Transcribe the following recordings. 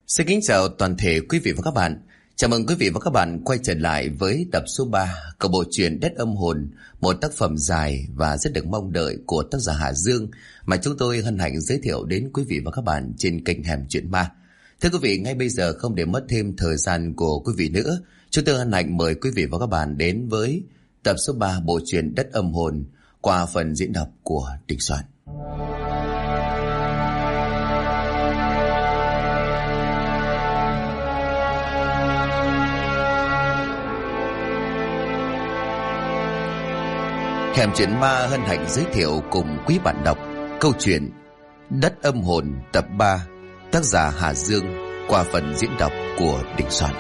Xin kính chào toàn thể quý vị và các bạn. Chào mừng quý vị và các bạn quay trở lại với tập số 3 của bộ truyện Đất Âm Hồn, một tác phẩm dài và rất được mong đợi của tác giả Hà Dương mà chúng tôi hân hạnh giới thiệu đến quý vị và các bạn trên kênh Hẻm Chuyện Ma. Thưa quý vị, ngay bây giờ không để mất thêm thời gian của quý vị nữa, chúng tôi hân hạnh mời quý vị và các bạn đến với tập số 3 bộ truyện Đất Âm Hồn qua phần diễn đọc của Đình Soạn. Hẻm Chuyện Ma hân hạnh giới thiệu cùng quý bạn đọc câu chuyện Đất Âm Hồn tập 3, tác giả Hà Dương qua phần diễn đọc của Đình Soạn.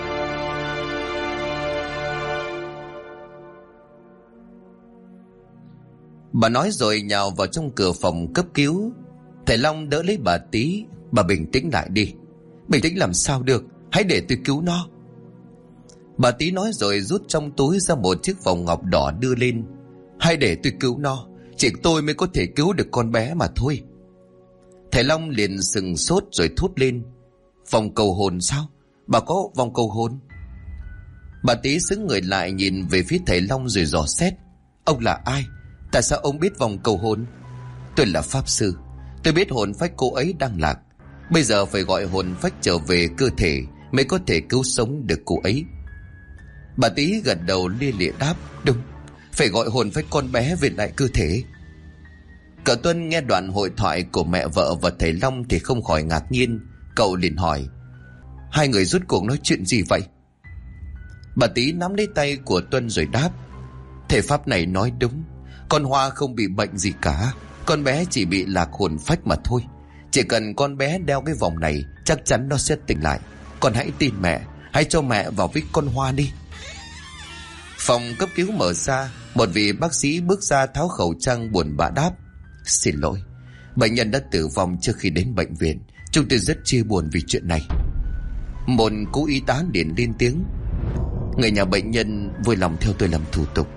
Bà nói rồi nhào vào trong cửa phòng cấp cứu. Thầy Long đỡ lấy bà tí. Bà bình tĩnh lại đi. Bình tĩnh làm sao được, hãy để tôi cứu nó. Bà tí nói rồi rút trong túi ra một chiếc vòng ngọc đỏ đưa lên. Hãy để tôi cứu nó, chỉ tôi mới có thể cứu được con bé mà thôi. Thầy Long liền sừng sốt rồi thốt lên. Vòng cầu hồn sao? Bà có vòng cầu hồn? Bà tí xứng người lại nhìn về phía thầy Long rồi dò xét. Ông là ai? Tại sao ông biết vòng cầu hồn? Tôi là pháp sư. Tôi biết hồn phách cô ấy đang lạc. Bây giờ phải gọi hồn phách trở về cơ thể mới có thể cứu sống được cô ấy. Bà tí gật đầu lia lịa đáp. Đúng, phải gọi hồn phách con bé về lại cơ thể. Cậu Tuân nghe đoạn hội thoại của mẹ vợ và thầy Long thì không khỏi ngạc nhiên. Cậu liền hỏi, hai người rốt cuộc nói chuyện gì vậy? Bà tí nắm lấy tay của Tuân rồi đáp, thầy pháp này nói đúng. Con Hoa không bị bệnh gì cả, con bé chỉ bị lạc hồn phách mà thôi. Chỉ cần con bé đeo cái vòng này chắc chắn nó sẽ tỉnh lại. Con hãy tin mẹ, hãy cho mẹ vào với con Hoa đi. Phòng cấp cứu mở ra. Một vị bác sĩ bước ra tháo khẩu trang buồn bã đáp, xin lỗi, bệnh nhân đã tử vong trước khi đến bệnh viện. Chúng tôi rất chia buồn vì chuyện này. Một cô y tá liền lên tiếng, người nhà bệnh nhân vui lòng theo tôi làm thủ tục.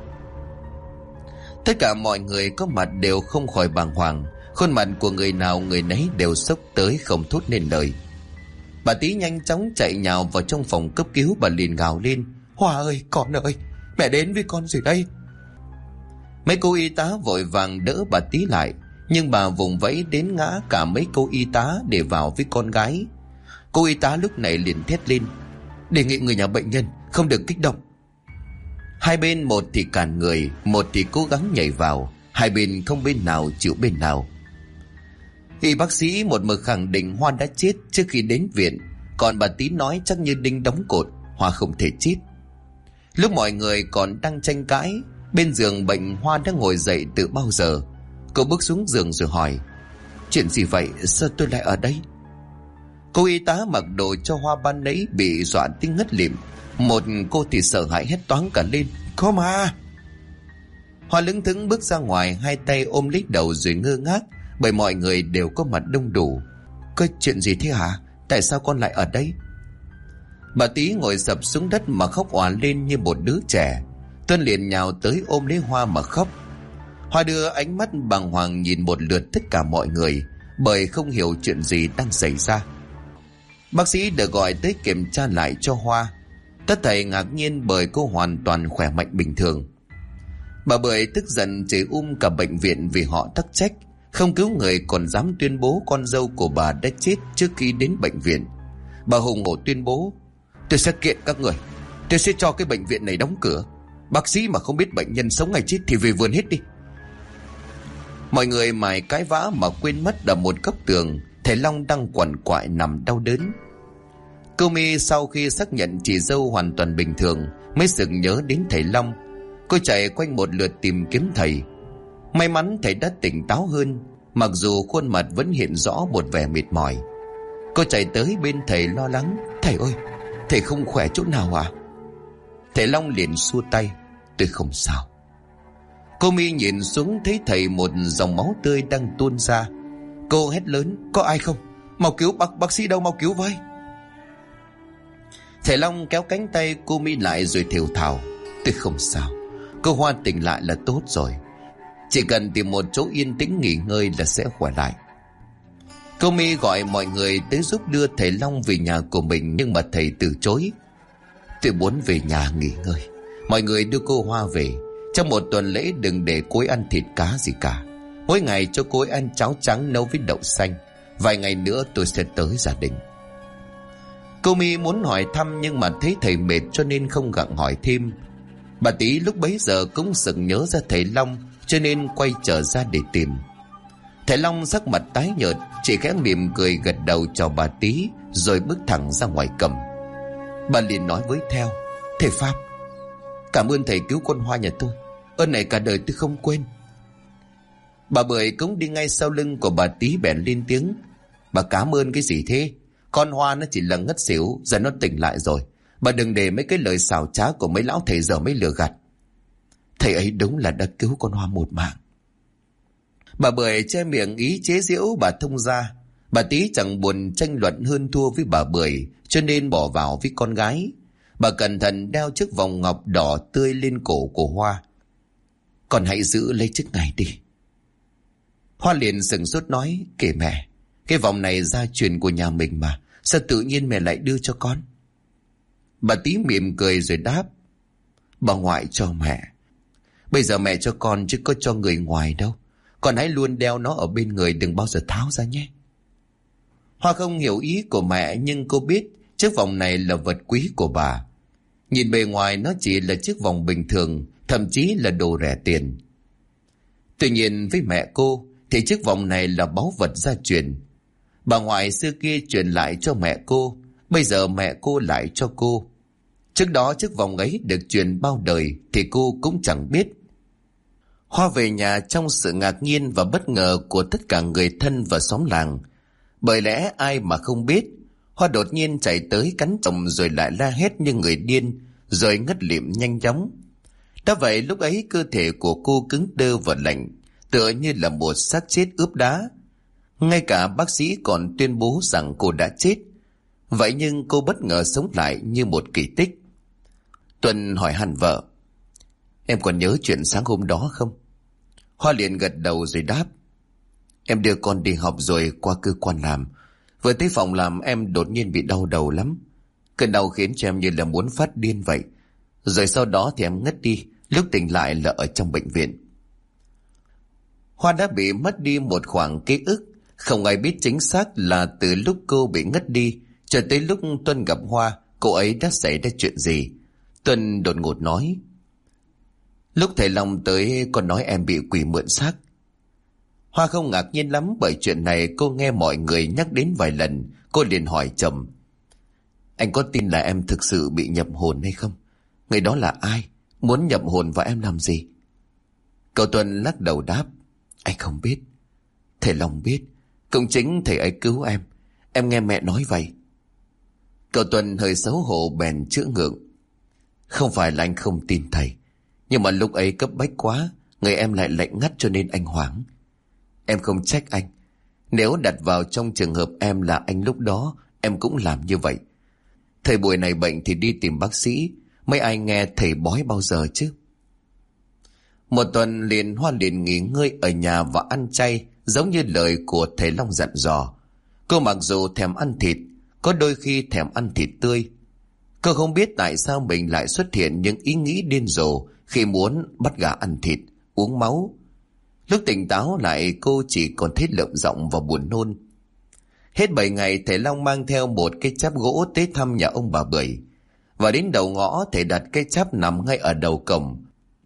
Tất cả mọi người có mặt đều không khỏi bàng hoàng. Khuôn mặt của người nào người nấy đều sốc tới không thốt nên lời. Bà tí nhanh chóng chạy nhào vào trong phòng cấp cứu. Bà liền gào lên, Hoa ơi, con ơi, mẹ đến với con rồi đây. Mấy cô y tá vội vàng đỡ bà tí lại, nhưng bà vùng vẫy đến ngã cả mấy cô y tá để vào với con gái. Cô y tá lúc này liền thét lên, đề nghị người nhà bệnh nhân không được kích động. Hai bên một thì cản người, một thì cố gắng nhảy vào. Hai bên không bên nào chịu bên nào. Y bác sĩ một mực khẳng định Hoa đã chết trước khi đến viện, còn bà tí nói chắc như đinh đóng cột, Hoa không thể chết. Lúc mọi người còn đang tranh cãi, bên giường bệnh Hoa đã ngồi dậy từ bao giờ. Cô bước xuống giường rồi hỏi, chuyện gì vậy, sao tôi lại ở đây? Cô y tá mặc đồ cho Hoa ban nãy bị dọa tiếng ngất lịm. Một cô thì sợ hãi hét toáng cả lên, có ma. Hoa lững thững bước ra ngoài, hai tay ôm lấy đầu rồi ngơ ngác, bởi mọi người đều có mặt đông đủ. Có chuyện gì thế hả? Tại sao con lại ở đây? Bà tí ngồi sập xuống đất mà khóc òa lên như một đứa trẻ. Tuân liền nhào tới ôm lấy Hoa mà khóc. Hoa đưa ánh mắt bàng hoàng nhìn một lượt tất cả mọi người, bởi không hiểu chuyện gì đang xảy ra. Bác sĩ được gọi tới kiểm tra lại cho Hoa. Tất thảy ngạc nhiên bởi cô hoàn toàn khỏe mạnh bình thường. Bà Bưởi tức giận chửi cả bệnh viện vì họ tắc trách, không cứu người còn dám tuyên bố con dâu của bà đã chết trước khi đến bệnh viện. Bà hùng hổ tuyên bố, tôi sẽ kiện các người, tôi sẽ cho cái bệnh viện này đóng cửa. Bác sĩ mà không biết bệnh nhân sống hay chết thì về vườn hết đi. Mọi người mải cãi vã mà quên mất là một góc tường thầy Long đang quằn quại nằm đau đớn. Cô My sau khi xác nhận chị dâu hoàn toàn bình thường mới sực nhớ đến thầy Long. Cô chạy quanh một lượt tìm kiếm thầy. May mắn thầy đã tỉnh táo hơn, mặc dù khuôn mặt vẫn hiện rõ một vẻ mệt mỏi. Cô chạy tới bên thầy lo lắng, thầy ơi, thầy không khỏe chỗ nào à? Thầy Long liền xua tay, tôi không sao. Cô My nhìn xuống thấy thầy một dòng máu tươi đang tuôn ra. Cô hét lớn, có ai không? Mau cứu, bác sĩ đâu, mau cứu với. Thầy Long kéo cánh tay cô My lại rồi thều thào, tôi không sao, cô Hoa tỉnh lại là tốt rồi. Chỉ cần tìm một chỗ yên tĩnh nghỉ ngơi là sẽ khỏe lại. Cô My gọi mọi người tới giúp đưa thầy Long về nhà của mình, nhưng mà thầy từ chối. Tôi muốn về nhà nghỉ ngơi. Mọi người đưa cô Hoa về. Trong một tuần lễ đừng để cô ấy ăn thịt cá gì cả. Mỗi ngày cho cô ấy ăn cháo trắng nấu với đậu xanh. Vài ngày nữa tôi sẽ tới gia đình. Cô My muốn hỏi thăm nhưng mà thấy thầy mệt cho nên không gặng hỏi thêm. Bà Tí lúc bấy giờ cũng sực nhớ ra thầy Long, cho nên quay trở ra để tìm. Thầy Long sắc mặt tái nhợt, chỉ khẽ mỉm cười gật đầu chào bà Tí, rồi bước thẳng ra ngoài cầm. Bà liền nói với theo: Thầy Pháp, cảm ơn thầy cứu con Hoa nhà tôi. Ơn này cả đời tôi không quên. Bà Bưởi cũng đi ngay sau lưng của bà Tí bèn lên tiếng: Bà cảm ơn cái gì thế? Con Hoa nó chỉ là ngất xỉu, giờ nó tỉnh lại rồi. Bà đừng để mấy cái lời xảo trá của mấy lão thầy giờ mới lừa gạt. Thầy ấy đúng là đã cứu con Hoa một mạng. Bà Bưởi che miệng ý chế giễu bà thông ra. Bà Tí chẳng buồn tranh luận hơn thua với bà Bưởi, cho nên bỏ vào với con gái. Bà cẩn thận đeo chiếc vòng ngọc đỏ tươi lên cổ của Hoa. Con hãy giữ lấy chiếc này đi. Hoa liền sửng sốt nói: Kể mẹ, cái vòng này gia truyền của nhà mình mà, sao tự nhiên mẹ lại đưa cho con? Bà Tí mỉm cười rồi đáp: Bà ngoại cho mẹ. Bây giờ mẹ cho con chứ có cho người ngoài đâu. Con hãy luôn đeo nó ở bên người, đừng bao giờ tháo ra nhé. Hoa không hiểu ý của mẹ, nhưng cô biết chiếc vòng này là vật quý của bà. Nhìn bề ngoài nó chỉ là chiếc vòng bình thường, thậm chí là đồ rẻ tiền. Tuy nhiên với mẹ cô thì chiếc vòng này là báu vật gia truyền. Bà ngoại xưa kia truyền lại cho mẹ cô, bây giờ mẹ cô lại cho cô. Trước đó chiếc vòng ấy được truyền bao đời thì cô cũng chẳng biết. Hoa về nhà trong sự ngạc nhiên và bất ngờ của tất cả người thân và xóm làng. Bởi lẽ ai mà không biết, Hoa đột nhiên chạy tới cắn chồng rồi lại la hét như người điên, rồi ngất lịm nhanh chóng. Đã vậy lúc ấy cơ thể của cô cứng đơ và lạnh, tựa như là một xác chết ướp đá. Ngay cả bác sĩ còn tuyên bố rằng cô đã chết. Vậy nhưng cô bất ngờ sống lại như một kỳ tích. Tuần hỏi hẳn vợ: Em còn nhớ chuyện sáng hôm đó không? Hoa liền gật đầu rồi đáp: Em đưa con đi học rồi qua cơ quan làm. Vừa tới phòng làm em đột nhiên bị đau đầu lắm. Cơn đau khiến cho em như là muốn phát điên vậy. Rồi sau đó thì em ngất đi. Lúc tỉnh lại là ở trong bệnh viện. Hoa đã bị mất đi một khoảng ký ức. Không ai biết chính xác là từ lúc cô bị ngất đi cho tới lúc Tuân gặp Hoa, cô ấy đã xảy ra chuyện gì. Tuân đột ngột nói: Lúc thầy Long tới con nói em bị quỷ mượn xác. Hoa không ngạc nhiên lắm, bởi chuyện này cô nghe mọi người nhắc đến vài lần. Cô liền hỏi chồng: Anh có tin là em thực sự bị nhập hồn hay không? Người đó là ai? Muốn nhập hồn vào em làm gì? Cậu Tuân lắc đầu đáp: Anh không biết. Thầy Long biết. Cũng chính thầy ấy cứu em. Em nghe mẹ nói vậy. Cậu Tuân hơi xấu hổ bèn chữa ngượng: Không phải là anh không tin thầy, nhưng mà lúc ấy cấp bách quá, người em lại lạnh ngắt cho nên anh hoảng. Em không trách anh. Nếu đặt vào trong trường hợp em là anh lúc đó, em cũng làm như vậy. Thời buổi này bệnh thì đi tìm bác sĩ, mấy ai nghe thầy bói bao giờ chứ. Một tuần liền Hoa liền nghỉ ngơi ở nhà và ăn chay, giống như lời của thầy Long dặn dò. Cô mặc dù thèm ăn thịt, có đôi khi thèm ăn thịt tươi. Cô không biết tại sao mình lại xuất hiện những ý nghĩ điên rồ khi muốn bắt gà ăn thịt, uống máu. Lúc tỉnh táo lại cô chỉ còn thấy lợm giọng và buồn nôn. Hết 7 ngày thầy Long mang theo một cái cháp gỗ tới thăm nhà ông bà Bưởi. Và đến đầu ngõ thầy đặt cái cháp nằm ngay ở đầu cổng.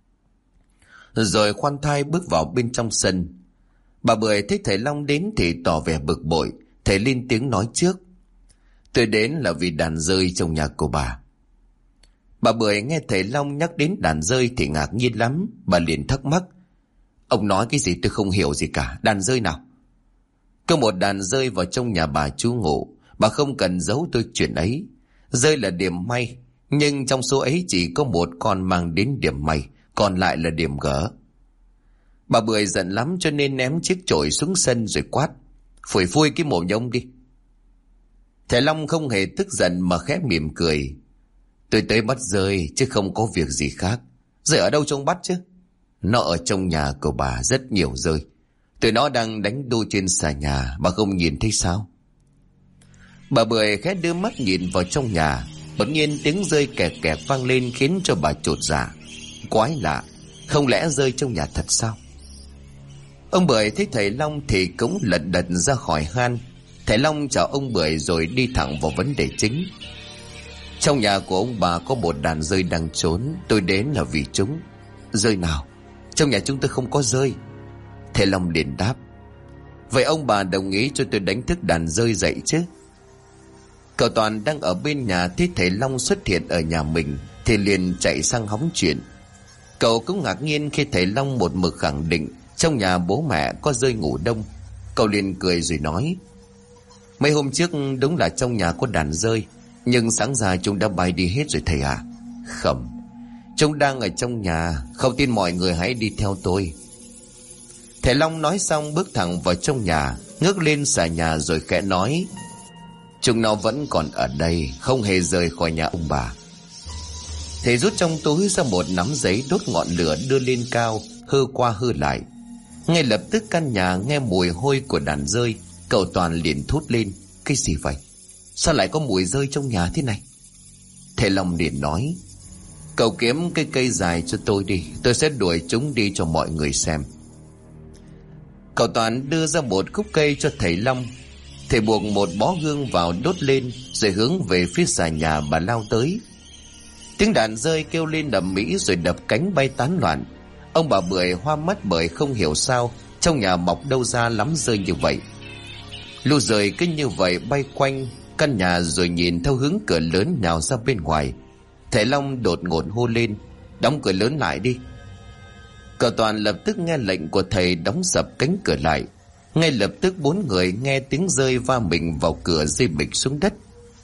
Rồi khoan thai bước vào bên trong sân. Bà Bưởi thấy thầy Long đến thì tỏ vẻ bực bội. Thầy lên tiếng nói trước: Tôi đến là vì đàn dơi trong nhà của bà. Bà Bưởi nghe thầy Long nhắc đến đàn dơi thì ngạc nhiên lắm. Bà liền thắc mắc: Ông nói cái gì tôi không hiểu gì cả. Đàn dơi nào? Có một đàn dơi vào trong nhà bà trú ngụ. Bà không cần giấu tôi chuyện ấy. Dơi là điểm may, nhưng trong số ấy chỉ có một con mang đến điểm may, còn lại là điểm gỡ. Bà Bưởi giận lắm cho nên ném chiếc chổi xuống sân rồi quát: Phủi phui cái mồm nhông đi. Thầy Long không hề tức giận mà khẽ mỉm cười: Tôi tới bắt dơi chứ không có việc gì khác. Dơi ở đâu trông bắt chứ? Nó ở trong nhà của bà rất nhiều dơi. Tụi nó đang đánh đu trên xà nhà, bà không nhìn thấy sao? Bà Bưởi khẽ đưa mắt nhìn vào trong nhà. Bỗng nhiên tiếng rơi kẹt kẹt vang lên khiến cho bà chột dạ. Quái lạ, không lẽ rơi trong nhà thật sao? Ông Bưởi thấy thầy Long thì cũng lật đật ra khỏi hang. Thầy Long chào ông Bưởi rồi đi thẳng vào vấn đề chính. Trong nhà của ông bà có một đàn dơi đang trốn. Tôi đến là vì chúng. Dơi nào? Trong nhà chúng tôi không có dơi. Thầy Long liền đáp: vậy ông bà đồng ý cho tôi đánh thức đàn dơi dậy chứ? Cậu Toàn đang ở bên nhà thấy thầy Long xuất hiện ở nhà mình thì liền chạy sang hóng chuyện. Cậu cũng ngạc nhiên khi thầy Long một mực khẳng định trong nhà bố mẹ có dơi ngủ đông. Cậu liền cười rồi nói: mấy hôm trước đúng là trong nhà có đàn dơi, nhưng sáng ra chúng đã bay đi hết rồi thầy à. Không, chúng đang ở trong nhà. Không tin mọi người hãy đi theo tôi. Thầy Long nói xong bước thẳng vào trong nhà, ngước lên xà nhà rồi khẽ nói: chúng nó vẫn còn ở đây, không hề rời khỏi nhà ông bà. Thầy rút trong túi ra một nắm giấy đốt ngọn lửa đưa lên cao, hơ qua hơ lại. Ngay lập tức căn nhà nghe mùi hôi của đàn dơi. Cậu Toàn liền thốt lên: cái gì vậy? Sao lại có mùi dơi trong nhà thế này? Thầy Long liền nói: cậu kiếm cái cây dài cho tôi đi, tôi sẽ đuổi chúng đi cho mọi người xem. Cậu Toàn đưa ra một khúc cây cho thầy Long. Thầy buộc một bó hương vào đốt lên, rồi hướng về phía xà nhà mà lao tới. Tiếng đàn dơi kêu lên ầm ĩ rồi đập cánh bay tán loạn. Ông bà Bưởi hoa mắt bởi không hiểu sao trong nhà mọc đâu ra lắm dơi như vậy. Lũ dơi cứ như vậy bay quanh căn nhà rồi nhìn theo hướng cửa lớn nhào ra bên ngoài. Thầy Long đột ngột hô lên: đóng cửa lớn lại đi. Cậu Toàn lập tức nghe lệnh của thầy đóng sập cánh cửa lại. Ngay lập tức 4 người nghe tiếng rơi va mình vào cửa rơi bịch xuống đất.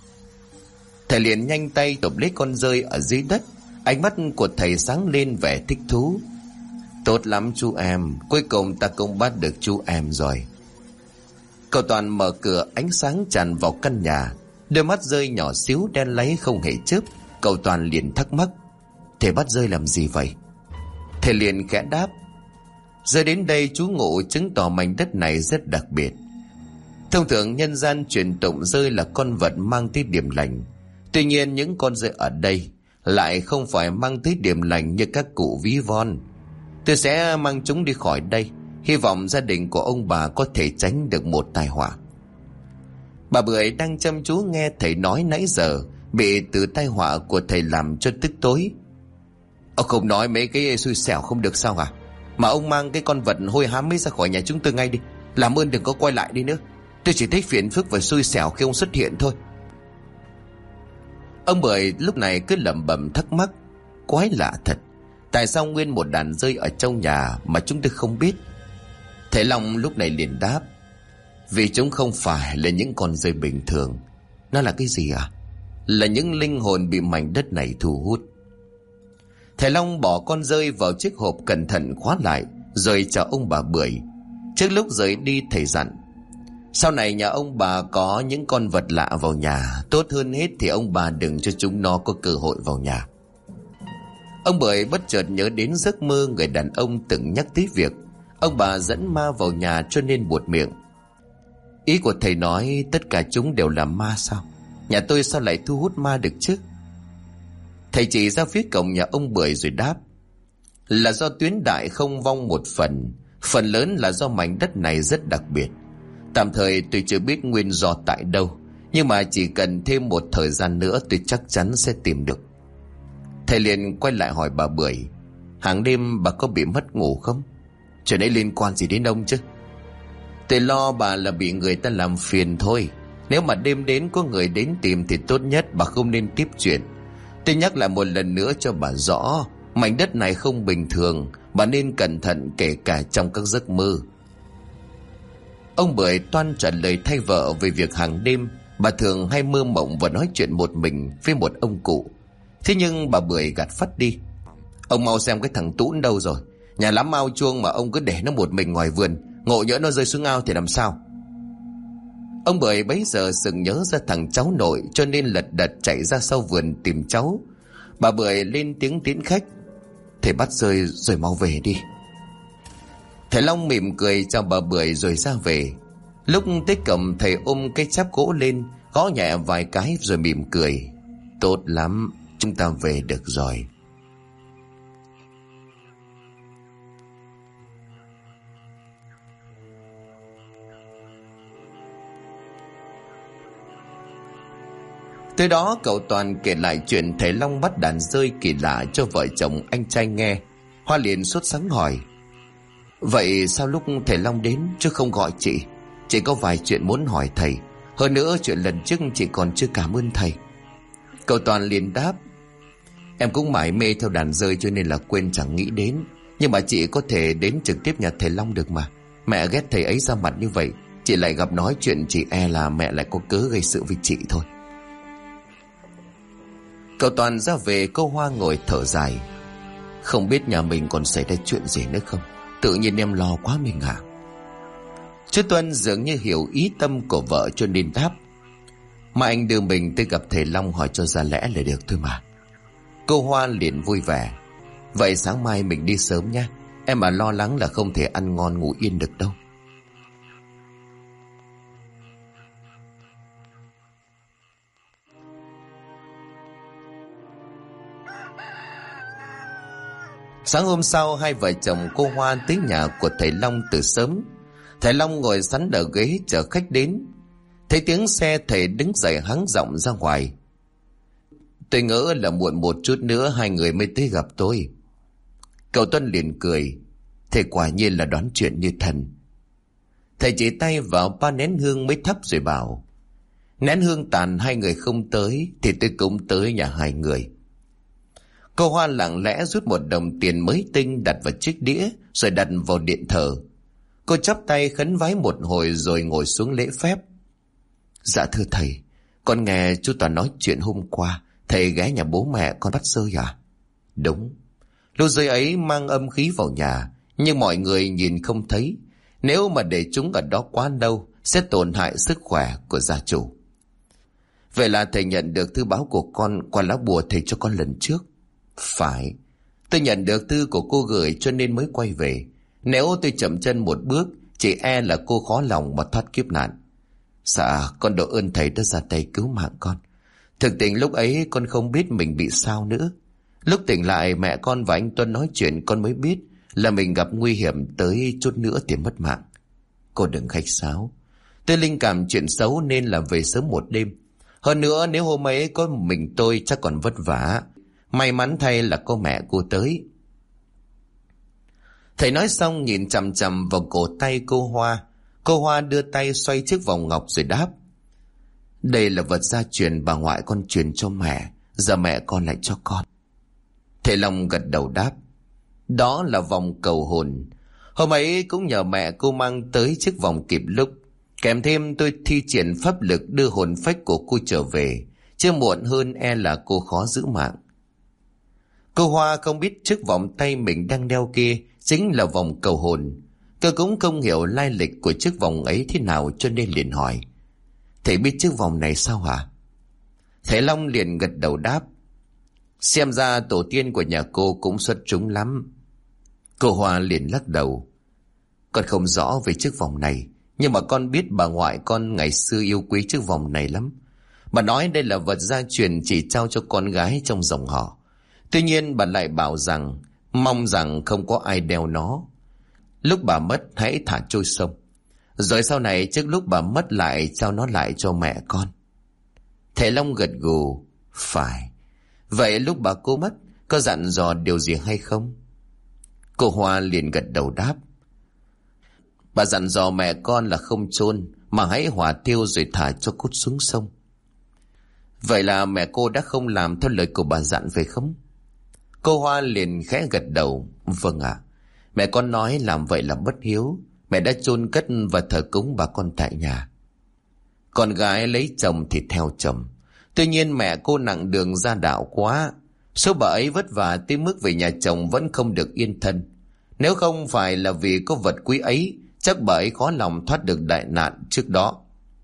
Thầy liền nhanh tay tụp lấy con rơi ở dưới đất. Ánh mắt của thầy sáng lên vẻ thích thú: tốt lắm chú em, cuối cùng ta cũng bắt được chú em rồi. Cậu Toàn mở cửa, ánh sáng tràn vào căn nhà. Đôi mắt rơi nhỏ xíu đen láy không hề chớp. Cậu Toàn liền thắc mắc: thầy bắt rơi làm gì vậy? Thầy liền khẽ đáp: rơi đến đây trú ngụ chứng tỏ mảnh đất này rất đặc biệt. Thông thường nhân gian truyền tụng rơi là con vật mang tới điểm lành. Tuy nhiên những con rơi ở đây lại không phải mang tới điểm lành như các cụ ví von. Tôi sẽ mang chúng đi khỏi đây, hy vọng gia đình của ông bà có thể tránh được một tai họa. Bà Bưởi đang chăm chú nghe thầy nói nãy giờ, bị từ tai họa của thầy làm cho tức tối. Ông không nói mấy cái xui xẻo không được sao à? Mà ông mang cái con vật hôi hám ấy ra khỏi nhà chúng tôi ngay đi. Làm ơn đừng có quay lại đi nữa. Tôi chỉ thấy phiền phức và xui xẻo khi ông xuất hiện thôi. Ông Bưởi lúc này cứ lẩm bẩm thắc mắc: quái lạ thật, tại sao nguyên một đàn dơi ở trong nhà mà chúng tôi không biết? Thầy Long lúc này liền đáp: vì chúng không phải là những con dơi bình thường. Nó là cái gì à? Là những linh hồn bị mảnh đất này thu hút. Thầy Long bỏ con dơi vào chiếc hộp cẩn thận khóa lại, rồi chào ông bà Bưởi. Trước lúc rời đi thầy dặn: sau này nhà ông bà có những con vật lạ vào nhà, tốt hơn hết thì ông bà đừng cho chúng nó có cơ hội vào nhà. Ông Bưởi bất chợt nhớ đến giấc mơ người đàn ông từng nhắc tới việc ông bà dẫn ma vào nhà cho nên buột miệng. Ý của thầy nói tất cả chúng đều là ma sao? Nhà tôi sao lại thu hút ma được chứ? Thầy chỉ ra phía cổng nhà ông Bưởi rồi đáp: là do tuyến đại không vong một phần. Phần lớn là do mảnh đất này rất đặc biệt. Tạm thời tôi chưa biết nguyên do tại đâu, nhưng mà chỉ cần thêm một thời gian nữa tôi chắc chắn sẽ tìm được. Thầy liền quay lại hỏi bà Bưởi: hàng đêm bà có bị mất ngủ không? Chuyện ấy liên quan gì đến ông chứ? Tôi lo bà là bị người ta làm phiền thôi. Nếu mà đêm đến có người đến tìm thì tốt nhất bà không nên tiếp chuyện. Tôi nhắc lại một lần nữa cho bà rõ, mảnh đất này không bình thường, bà nên cẩn thận kể cả trong các giấc mơ. Ông Bưởi toan trả lời thay vợ về việc hàng đêm bà thường hay mơ mộng và nói chuyện một mình với một ông cụ. Thế nhưng bà Bưởi gạt phắt đi: ông mau xem cái thằng Tún đâu rồi. Nhà lắm ao chuông mà ông cứ để nó một mình ngoài vườn, ngộ nhỡ nó rơi xuống ao thì làm sao? Ông Bưởi bấy giờ sừng nhớ ra thằng cháu nội, cho nên lật đật chạy ra sau vườn tìm cháu. Bà Bưởi lên tiếng tiễn khách: thầy bắt rơi rồi mau về đi. Thầy Long mỉm cười chào bà Bưởi rồi ra về. Lúc tới cổng, thầy ôm cái cháp gỗ lên, gõ nhẹ vài cái rồi mỉm cười. Tốt lắm, chúng ta về được rồi. Tới đó cậu Toàn kể lại chuyện thầy Long bắt đàn rơi kỳ lạ cho vợ chồng anh trai nghe. Hoa liền sốt sắng hỏi: vậy sao lúc thầy Long đến chứ không gọi chị? Chị có vài chuyện muốn hỏi thầy. Hơn nữa chuyện lần trước chị còn chưa cảm ơn thầy. Cậu Toàn liền đáp: em cũng mải mê theo đàn rơi cho nên là quên chẳng nghĩ đến. Nhưng mà chị có thể đến trực tiếp nhà thầy Long được mà. Mẹ ghét thầy ấy ra mặt như vậy, chị lại gặp nói chuyện, chị e là mẹ lại có cớ gây sự với chị thôi. Cậu Toàn ra về, cô Hoa ngồi thở dài. Không biết nhà mình còn xảy ra chuyện gì nữa không? Tự nhiên em lo quá mình hả? Chú Tuân dường như hiểu ý tâm của vợ cho nên đáp: mà anh đưa mình tới gặp thầy Long hỏi cho ra lẽ là được thôi mà. Cô Hoa liền vui vẻ: vậy sáng mai mình đi sớm nhé. Em mà lo lắng là không thể ăn ngon ngủ yên được đâu. Sáng hôm sau, hai vợ chồng cô Hoa tới nhà của thầy Long từ sớm. Thầy Long ngồi sẵn ở ghế chờ khách đến. Thấy tiếng xe, thầy đứng dậy hắng giọng ra ngoài: tôi ngỡ là muộn một chút nữa hai người mới tới gặp tôi. Cậu Tuân liền cười: thầy quả nhiên là đoán chuyện như thần. Thầy chỉ tay vào 3 nén hương mới thắp rồi bảo: nén hương tàn hai người không tới thì tôi cũng tới nhà hai người. Cô Hoa lặng lẽ rút 1 đồng tiền mới tinh đặt vào chiếc đĩa rồi đặt vào điện thờ. Cô chắp tay khấn vái một hồi rồi ngồi xuống lễ phép. Dạ thưa thầy, con nghe chú Toàn nói chuyện hôm qua thầy ghé nhà bố mẹ con bắt rơi à? Đúng. Lô rơi ấy mang âm khí vào nhà, nhưng mọi người nhìn không thấy. Nếu mà để chúng ở đó quá lâu sẽ tổn hại sức khỏe của gia chủ. Vậy là thầy nhận được thư báo của con qua lá bùa thầy cho con lần trước? Phải. Tôi nhận được thư của cô gửi cho nên mới quay về. Nếu tôi chậm chân một bước, chỉ e là cô khó lòng mà thoát kiếp nạn. Dạ, con độ ơn thầy đã ra tay cứu mạng con. Thực tình lúc ấy con không biết mình bị sao nữa. Lúc tỉnh lại mẹ con và anh Tuân nói chuyện con mới biết là mình gặp nguy hiểm tới chút nữa thì mất mạng. Cô đừng khách sáo. Tôi linh cảm chuyện xấu nên là về sớm một đêm. Hơn nữa nếu hôm ấy có mình tôi chắc còn vất vả. May mắn thay là có mẹ cô tới. Thầy nói xong nhìn chằm chằm vào cổ tay cô Hoa. Cô Hoa đưa tay xoay chiếc vòng ngọc rồi đáp: đây là vật gia truyền bà ngoại con truyền cho mẹ, giờ mẹ con lại cho con. Thầy Long gật đầu đáp: đó là vòng cầu hồn. Hôm ấy cũng nhờ mẹ cô mang tới chiếc vòng kịp lúc. Kèm thêm tôi thi triển pháp lực đưa hồn phách của cô trở về. Chưa muộn hơn e là cô khó giữ mạng. Cô Hoa không biết chiếc vòng tay mình đang đeo kia chính là vòng cầu hồn. Cô cũng không hiểu lai lịch của chiếc vòng ấy thế nào cho nên liền hỏi: thầy biết chiếc vòng này sao hả? Thầy Long liền gật đầu đáp: xem ra tổ tiên của nhà cô cũng xuất chúng lắm. Cô Hoa liền lắc đầu: con không rõ về chiếc vòng này, nhưng mà con biết bà ngoại con ngày xưa yêu quý chiếc vòng này lắm. Bà nói đây là vật gia truyền chỉ trao cho con gái trong dòng họ. Tuy nhiên bà lại bảo rằng mong rằng không có ai đeo nó. Lúc bà mất hãy thả trôi sông. Rồi sau này trước lúc bà mất lại trao nó lại cho mẹ con. Thầy Long gật gù: phải. Vậy lúc bà cô mất có dặn dò điều gì hay không? Cô Hoa liền gật đầu đáp: bà dặn dò mẹ con là không chôn mà hãy hỏa thiêu rồi thả cho cốt xuống sông. Vậy là mẹ cô đã không làm theo lời của bà dặn phải không? Cô Hoa liền khẽ gật đầu: vâng ạ. Mẹ con nói làm vậy là bất hiếu. Mẹ đã chôn cất và thờ cúng bà con tại nhà. Con gái lấy chồng thì theo chồng. Tuy nhiên mẹ cô nặng đường gia đạo quá. Số bà ấy vất vả tới mức về nhà chồng vẫn không được yên thân. Nếu không phải là vì có vật quý ấy, chắc bà ấy khó lòng thoát được đại nạn trước đó.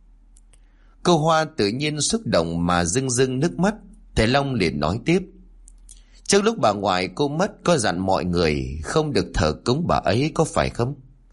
Cô Hoa tự nhiên xúc động mà rưng rưng nước mắt. Thầy Long liền nói tiếp: trước lúc bà ngoại cô mất có dặn mọi người không được thờ cúng bà ấy có phải không?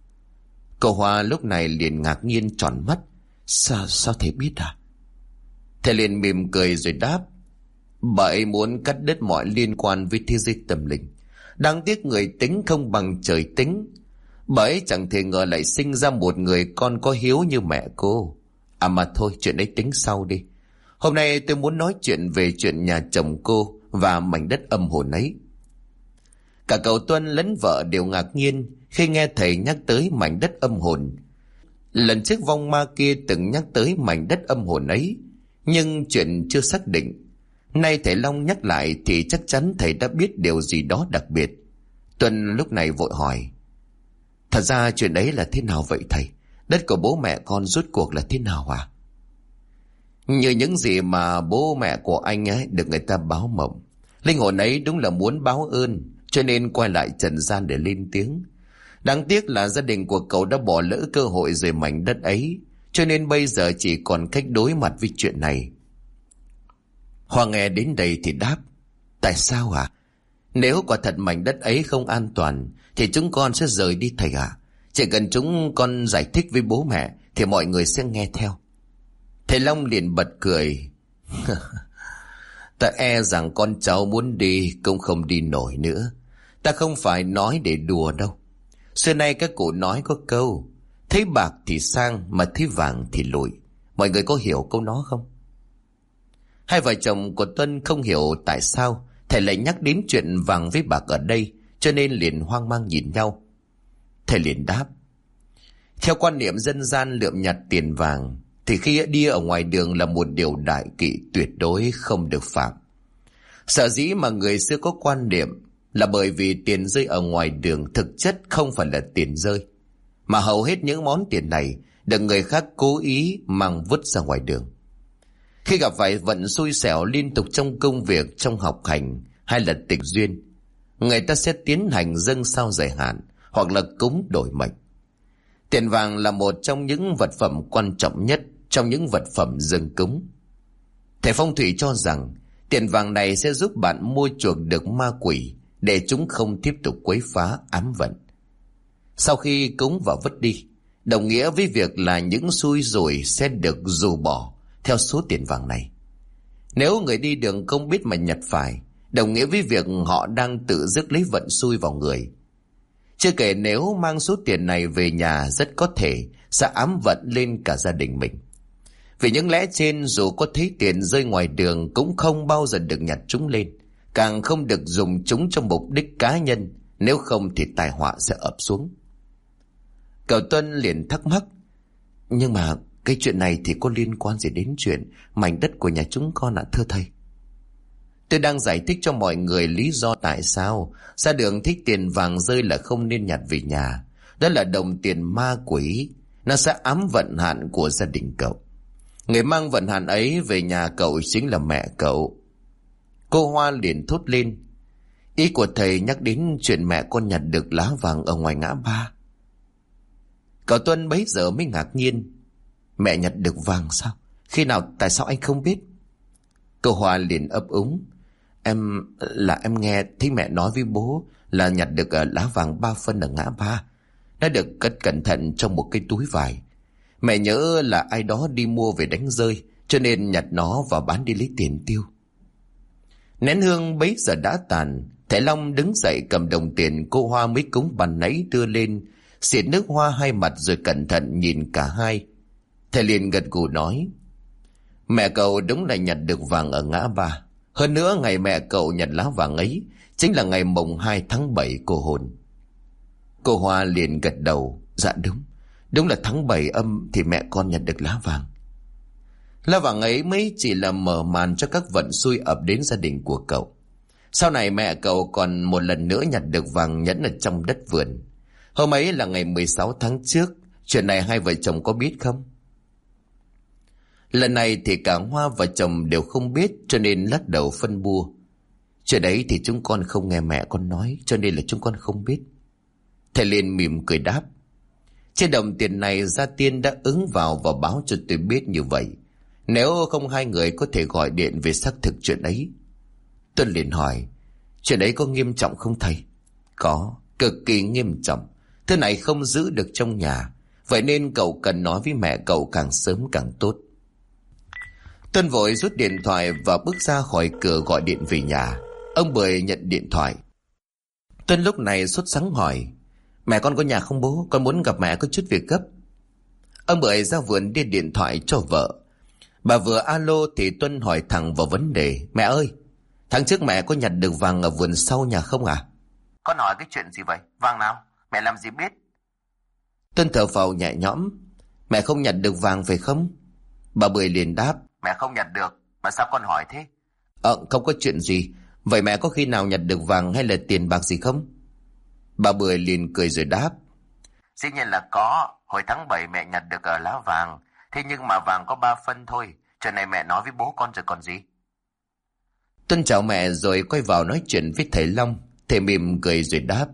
Cô Hoa lúc này liền ngạc nhiên tròn mắt. Sao thầy biết à? Thầy liền mỉm cười rồi đáp: bà ấy muốn cắt đứt mọi liên quan với thế giới tâm linh. Đáng tiếc người tính không bằng trời tính. Bà ấy chẳng thể ngờ lại sinh ra một người con có hiếu như mẹ cô. À mà thôi, chuyện ấy tính sau đi. Hôm nay tôi muốn nói chuyện về chuyện nhà chồng cô và mảnh đất âm hồn ấy. Cả cậu Tuân lẫn vợ đều ngạc nhiên khi nghe thầy nhắc tới mảnh đất âm hồn. Lần trước vong ma kia từng nhắc tới mảnh đất âm hồn ấy, nhưng chuyện chưa xác định. Nay thầy Long nhắc lại thì chắc chắn thầy đã biết điều gì đó đặc biệt. Tuân lúc này vội hỏi: thật ra chuyện ấy là thế nào vậy thầy? Đất của bố mẹ con rốt cuộc là thế nào à? Như những gì mà bố mẹ của anh ấy được người ta báo mộng. Linh hồn ấy đúng là muốn báo ơn, cho nên quay lại trần gian để lên tiếng. Đáng tiếc là gia đình của cậu đã bỏ lỡ cơ hội rời mảnh đất ấy, cho nên bây giờ chỉ còn cách đối mặt với chuyện này. Hoa nghe đến đây thì đáp: tại sao à? Nếu quả thật mảnh đất ấy không an toàn thì chúng con sẽ rời đi thầy ạ. Chỉ cần chúng con giải thích với bố mẹ thì mọi người sẽ nghe theo. Thầy Long liền bật cười. Ta e rằng con cháu muốn đi cũng không đi nổi nữa. Ta không phải nói để đùa đâu. Xưa nay các cụ nói có câu: thấy bạc thì sang, mà thấy vàng thì lụi. Mọi người có hiểu câu đó không? Hai vợ chồng của Tuân không hiểu tại sao thầy lại nhắc đến chuyện vàng với bạc ở đây, cho nên liền hoang mang nhìn nhau. Thầy liền đáp: theo quan niệm dân gian lượm nhặt tiền vàng thì khi đi ở ngoài đường là một điều đại kỵ, tuyệt đối không được phạm. Sở dĩ mà người xưa có quan niệm là bởi vì tiền rơi ở ngoài đường thực chất không phải là tiền rơi, mà hầu hết những món tiền này được người khác cố ý mang vứt ra ngoài đường. Khi gặp phải vận xui xẻo liên tục trong công việc, trong học hành hay là tịch duyên, người ta sẽ tiến hành dâng sao giải hạn hoặc là cúng đổi mệnh. Tiền vàng là một trong những vật phẩm quan trọng nhất trong những vật phẩm dâng cúng. Thầy phong thủy cho rằng tiền vàng này sẽ giúp bạn mua chuộc được ma quỷ để chúng không tiếp tục quấy phá ám vận. Sau khi cúng và vứt đi, đồng nghĩa với việc là những xui rủi sẽ được rũ bỏ theo số tiền vàng này. Nếu người đi đường không biết mà nhặt phải, đồng nghĩa với việc họ đang tự rước lấy vận xui vào người. Chưa kể nếu mang số tiền này về nhà, rất có thể sẽ ám vận lên cả gia đình mình. Vì những lẽ trên, dù có thấy tiền rơi ngoài đường cũng không bao giờ được nhặt chúng lên, càng không được dùng chúng cho mục đích cá nhân, nếu không thì tai họa sẽ ập xuống. Cậu Tuân liền thắc mắc: nhưng mà cái chuyện này thì có liên quan gì đến chuyện mảnh đất của nhà chúng con ạ thưa thầy? Tôi đang giải thích cho mọi người lý do tại sao ra đường thích tiền vàng rơi là không nên nhặt về nhà. Đó là đồng tiền ma quỷ, nó sẽ ám vận hạn của gia đình cậu. Người mang vận hạn ấy về nhà cậu chính là mẹ cậu. Cô Hoa liền thốt lên: ý của thầy nhắc đến chuyện mẹ con nhặt được lá vàng ở ngoài ngã ba. Cậu Tuân bấy giờ mới ngạc nhiên: mẹ nhặt được vàng sao? Khi nào? Tại sao anh không biết? Cô Hoa liền ấp úng: Em nghe thấy mẹ nói với bố là nhặt được lá vàng 3 phân ở ngã ba. Nó được cất cẩn thận trong một cái túi vải. Mẹ nhớ là ai đó đi mua về đánh rơi, cho nên nhặt nó và bán đi lấy tiền tiêu. Nén hương bấy giờ đã tàn. Thầy Long đứng dậy cầm đồng tiền cô Hoa mới cúng ban nãy đưa lên, xịt nước hoa hai mặt rồi cẩn thận nhìn cả hai. Thầy liền gật gù nói: mẹ cậu đúng là nhặt được vàng ở ngã ba. Hơn nữa ngày mẹ cậu nhặt lá vàng ấy chính là ngày mùng 2 tháng 7 cô hồn. Cô Hoa liền gật đầu: dạ đúng. Đúng là tháng 7 âm thì mẹ con nhặt được lá vàng. Lá vàng ấy mới chỉ là mở màn cho các vận xui ập đến gia đình của cậu. Sau này mẹ cậu còn một lần nữa nhặt được vàng nhẫn ở trong đất vườn. Hôm ấy là ngày 16 tháng trước. Chuyện này hai vợ chồng có biết không? Lần này thì cả Hoa và chồng đều không biết, cho nên lắc đầu phân bua: chuyện đấy thì chúng con không nghe mẹ con nói, cho nên là chúng con không biết. Thầy liền mỉm cười đáp: trên đồng tiền này gia tiên đã ứng vào và báo cho tôi biết như vậy. Nếu không hai người có thể gọi điện về xác thực chuyện ấy. Tuân liền hỏi: chuyện ấy có nghiêm trọng không thầy? Có, cực kỳ nghiêm trọng. Thứ này không giữ được trong nhà, Vậy nên cậu cần nói với mẹ cậu càng sớm càng tốt. Tuân vội rút điện thoại và bước ra khỏi cửa gọi điện về nhà. Ông Bưởi nhận điện thoại. Tuân lúc này sốt sắng hỏi: Mẹ con có nhà không bố? Con muốn gặp mẹ có chút việc gấp. Ông Bưởi ra vườn đưa điện thoại cho vợ. Bà vừa alo thì Tuân hỏi thẳng vào vấn đề: Mẹ ơi, tháng trước mẹ có nhặt được vàng ở vườn sau nhà không à? Con hỏi cái chuyện gì vậy? Vàng nào? Mẹ làm gì biết? Tuân thở phào nhẹ nhõm: Mẹ không nhặt được vàng phải không? Bà Bưởi liền đáp: Mẹ không nhặt được. Mà sao con hỏi thế? Không có chuyện gì. Vậy mẹ có khi nào nhặt được vàng hay là tiền bạc gì không? Bà Bưởi liền cười rồi đáp: Dĩ nhiên là có. Hồi tháng 7 mẹ nhặt được ở lá vàng. Thế nhưng mà vàng có 3 phân thôi. Chuyện này mẹ nói với bố con rồi còn gì. Tuân chào mẹ rồi quay vào nói chuyện với thầy Long. Thầy mỉm cười rồi đáp: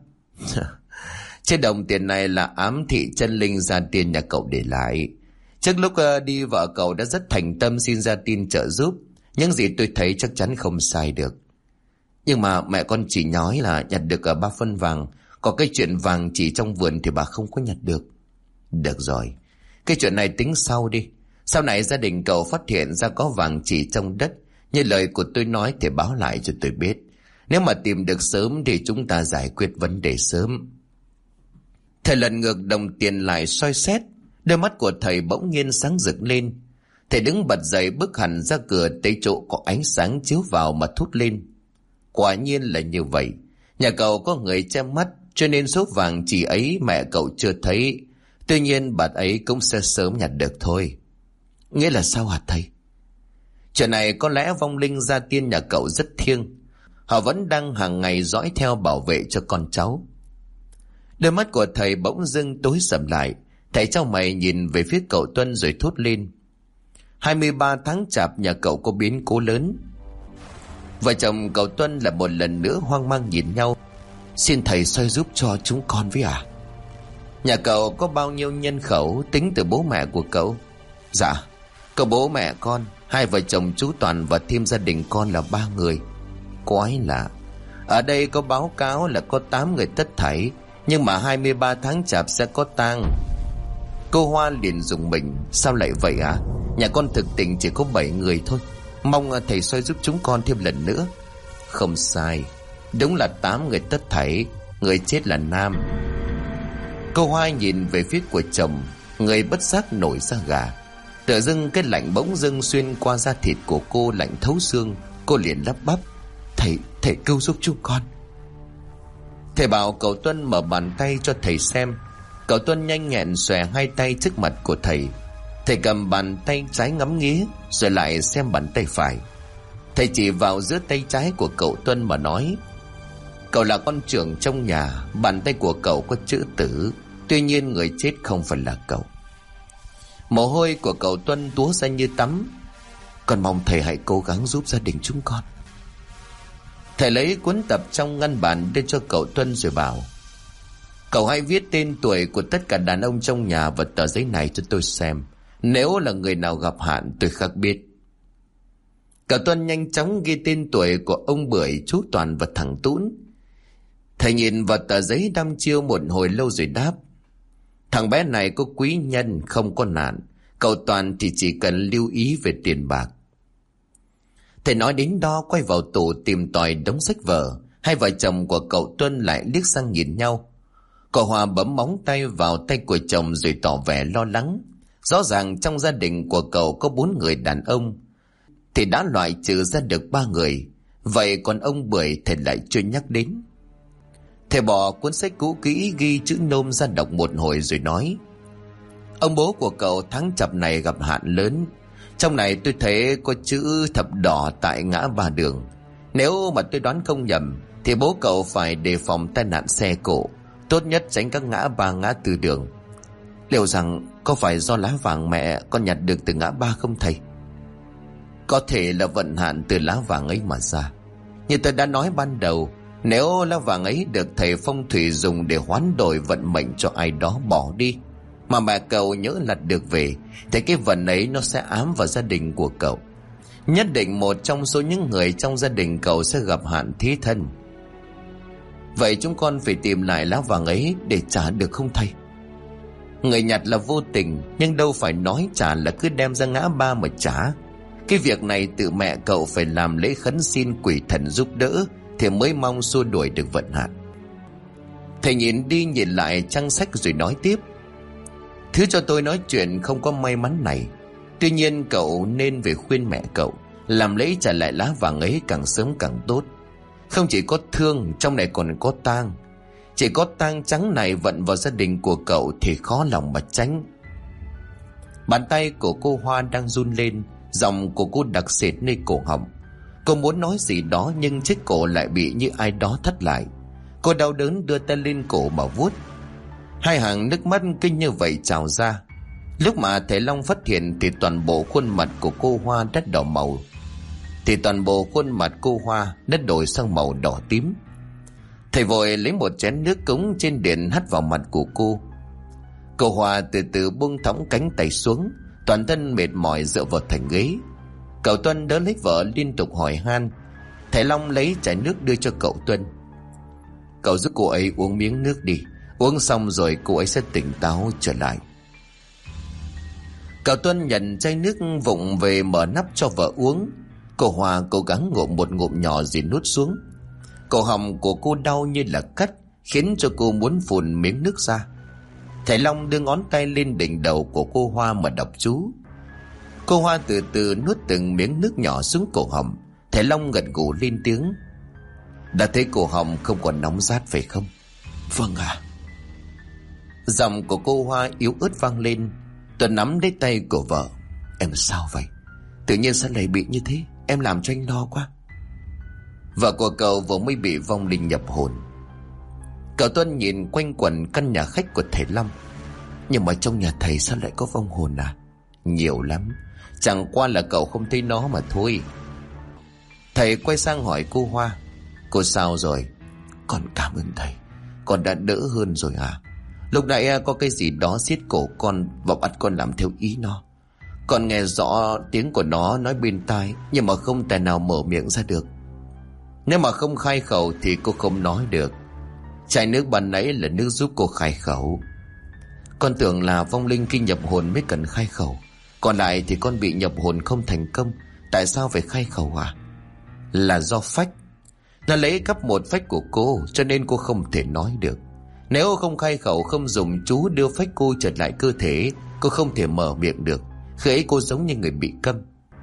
Chiếc đồng tiền này là ám thị chân linh gia tiên nhà cậu để lại. Trước lúc đi vợ cậu đã rất thành tâm xin gia tiên trợ giúp. Những gì tôi thấy chắc chắn không sai được. Nhưng mà mẹ con chỉ nói là nhặt được ở 3 phân vàng. Có cái chuyện vàng chỉ trong vườn thì bà không có nhặt được. Được rồi, cái chuyện này tính sau đi. Sau này gia đình cậu phát hiện ra có vàng chỉ trong đất, như lời của tôi nói thì báo lại cho tôi biết. Nếu mà tìm được sớm thì chúng ta giải quyết vấn đề sớm. Thầy lần ngược đồng tiền lại soi xét. Đôi mắt của thầy bỗng nhiên sáng rực lên. Thầy đứng bật dậy bước hẳn ra cửa tới chỗ có ánh sáng chiếu vào mà thốt lên: Quả nhiên là như vậy. Nhà cậu có người che mắt, cho nên số vàng chỉ ấy mẹ cậu chưa thấy. Tuy nhiên bà ấy cũng sẽ sớm nhặt được thôi. Nghĩa là sao hả thầy? Chuyện này có lẽ vong linh gia tiên nhà cậu rất thiêng. Họ vẫn đang hàng ngày dõi theo bảo vệ cho con cháu. Đôi mắt của thầy bỗng dưng tối sầm lại. Thầy chau mày nhìn về phía cậu Tuân rồi thốt lên: 23 tháng chạp nhà cậu có biến cố lớn. Vợ chồng cậu Tuân là một lần nữa hoang mang nhìn nhau. Xin thầy soi giúp cho chúng con với à? Nhà cậu có bao nhiêu nhân khẩu tính từ bố mẹ của cậu? Dạ, cậu bố mẹ con, 2 vợ chồng chú Toàn và thêm gia đình con là 3 người. Quái lạ, ở đây có báo cáo là có 8 người tất thảy, nhưng mà 23 tháng chạp sẽ có tang. Cô Hoa liền rùng mình: Sao lại vậy à? Nhà con thực tình chỉ có 7 người thôi. Mong thầy soi giúp chúng con thêm lần nữa. Không sai, đúng là 8 người tất thảy. Người chết là nam. Cô Hoa nhìn về phía của chồng, người bất giác nổi da gà. Tự dưng cái lạnh bỗng dưng xuyên qua da thịt của cô, lạnh thấu xương. Cô liền lắp bắp: Thầy cứu giúp chúng con. Thầy bảo cậu Tuân mở bàn tay cho thầy xem. Cậu Tuân nhanh nhẹn xòe 2 tay trước mặt của thầy. Thầy cầm bàn tay trái ngắm nghía rồi lại xem bàn tay phải. Thầy chỉ vào giữa tay trái của cậu Tuân mà nói: Cậu là con trưởng trong nhà, bàn tay của cậu có chữ tử. Tuy nhiên người chết không phải là cậu. Mồ hôi của cậu Tuân túa ra như tắm. Con mong thầy hãy cố gắng giúp gia đình chúng con. Thầy lấy cuốn tập trong ngăn bàn đưa cho cậu Tuân rồi bảo: Cậu hãy viết tên tuổi của tất cả đàn ông trong nhà vào tờ giấy này cho tôi xem. Nếu là người nào gặp hạn tôi khắc biết. Cậu Tuân nhanh chóng ghi tên tuổi của ông Bưởi, chú Toàn và thằng Tún. Thầy nhìn vào tờ giấy đăm chiêu một hồi lâu rồi đáp: Thằng bé này có quý nhân không có nạn. Cậu Toàn thì chỉ cần lưu ý về tiền bạc. Thầy nói đến đó quay vào tủ tìm tòi đống sách vở. 2 vợ chồng của cậu Tuân lại liếc sang nhìn nhau. Cậu Hòa bấm móng tay vào tay của chồng rồi tỏ vẻ lo lắng. Rõ ràng trong gia đình của cậu có 4 người đàn ông thì đã loại trừ ra được 3 người. Vậy còn ông Bưởi thầy lại chưa nhắc đến. Thầy bỏ cuốn sách cũ kỹ ghi chữ nôm ra đọc một hồi rồi nói: Ông bố của cậu tháng chạp này gặp hạn lớn. Trong này tôi thấy có chữ thập đỏ tại ngã ba đường. Nếu mà tôi đoán không nhầm thì bố cậu phải đề phòng tai nạn xe cộ, tốt nhất tránh các ngã ba ngã tư đường. Liệu rằng có phải do lá vàng mẹ con nhặt được từ ngã ba không thầy? Có thể là vận hạn từ lá vàng ấy mà ra. Như tôi đã nói ban đầu, nếu lá vàng ấy được thầy phong thủy dùng để hoán đổi vận mệnh cho ai đó bỏ đi, mà mẹ cậu nhớ lặt được về, thì cái vận ấy nó sẽ ám vào gia đình của cậu. Nhất định một trong số những người trong gia đình cậu sẽ gặp hạn thế thân. Vậy chúng con phải tìm lại lá vàng ấy để trả được không thầy? Người nhặt là vô tình, nhưng đâu phải nói trả là cứ đem ra ngã ba mà trả. Cái việc này tự mẹ cậu phải làm lễ khấn xin quỷ thần giúp đỡ thì mới mong xua đuổi được vận hạn. Thầy nhìn đi nhìn lại trang sách rồi nói tiếp: Thứ cho tôi nói chuyện không có may mắn này. Tuy nhiên cậu nên về khuyên mẹ cậu làm lễ trả lại lá vàng ấy càng sớm càng tốt. Không chỉ có thương, trong này còn có tang. Chỉ có tang trắng này vận vào gia đình của cậu thì khó lòng mà tránh. Bàn tay của cô Hoa đang run lên, giọng của cô đặc sệt nơi cổ họng. Cô muốn nói gì đó nhưng chiếc cổ lại bị như ai đó thắt lại. Cô đau đớn đưa tay lên cổ mà vuốt. Hai hàng nước mắt kinh như vậy trào ra. Lúc mà thầy Long phát hiện thì toàn bộ khuôn mặt của cô Hoa đã đỏ màu. Đã đổi sang màu đỏ tím. Thầy vội lấy một chén nước cống trên điện hắt vào mặt của cô. Cô Hoa từ từ buông thõng cánh tay xuống, toàn thân mệt mỏi dựa vào thành ghế. Cậu Tuân đỡ lấy vợ liên tục hỏi han. Thầy Long lấy chai nước đưa cho cậu Tuân. Cậu giúp cô ấy uống miếng nước đi, uống xong rồi cô ấy sẽ tỉnh táo trở lại. Cậu Tuân nhận chai nước vụng về mở nắp cho vợ uống. Cô Hoa cố gắng ngụm một ngụm nhỏ rồi nuốt xuống. Cổ họng của cô đau như là cắt, khiến cho cô muốn phun miếng nước ra. Thầy Long đưa ngón tay lên đỉnh đầu của cô Hoa mà đọc chú. Cô Hoa từ từ nuốt từng miếng nước nhỏ xuống cổ họng. Thầy Long gật gù lên tiếng: Đã thấy cổ họng không còn nóng rát phải không? Vâng ạ. Giọng của cô Hoa yếu ớt vang lên. Tuấn nắm lấy tay của vợ. Em sao vậy? Tự nhiên sao lại bị như thế? Em làm cho anh lo quá. Vợ của cậu vừa mới bị vong linh nhập hồn. Cậu Tuân nhìn quanh quẩn căn nhà khách của thầy Long. Nhưng mà trong nhà thầy sao lại có vong hồn à? Nhiều lắm. Chẳng qua là cậu không thấy nó mà thôi. Thầy quay sang hỏi cô Hoa: Cô sao rồi? Con cảm ơn thầy, con đã đỡ hơn rồi à? Lúc nãy có cái gì đó siết cổ con và bắt con làm theo ý nó. Con nghe rõ tiếng của nó nói bên tai, nhưng mà không thể nào mở miệng ra được. Nếu mà không khai khẩu thì cô không nói được. Chai nước ban nãy là nước giúp cô khai khẩu. Con tưởng là vong linh khi nhập hồn mới cần khai khẩu, còn lại thì con bị nhập hồn không thành công. Tại sao phải khai khẩu à? Là do phách. Nó lấy cắp một phách của cô, cho nên cô không thể nói được. Nếu không khai khẩu, không dùng chú đưa phách cô trở lại cơ thể, cô không thể mở miệng được. Khi ấy cô giống như người bị câm.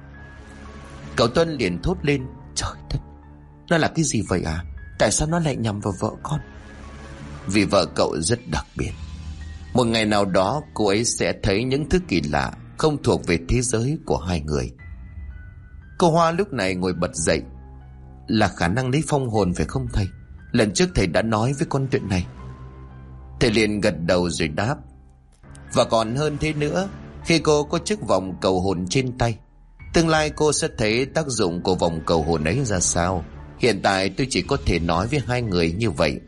Cậu Tuân liền thốt lên: Trời đất, nó là cái gì vậy à? Tại sao nó lại nhằm vào vợ con? Vì vợ cậu rất đặc biệt. Một ngày nào đó cô ấy sẽ thấy những thứ kỳ lạ không thuộc về thế giới của hai người. Cô Hoa lúc này ngồi bật dậy. Là khả năng lấy phong hồn phải không thầy? Lần trước thầy đã nói với con chuyện này. Thầy liền gật đầu rồi đáp: Và còn hơn thế nữa, khi cô có chiếc vòng cầu hồn trên tay, tương lai cô sẽ thấy tác dụng của vòng cầu hồn ấy ra sao. Hiện tại tôi chỉ có thể nói với hai người như vậy.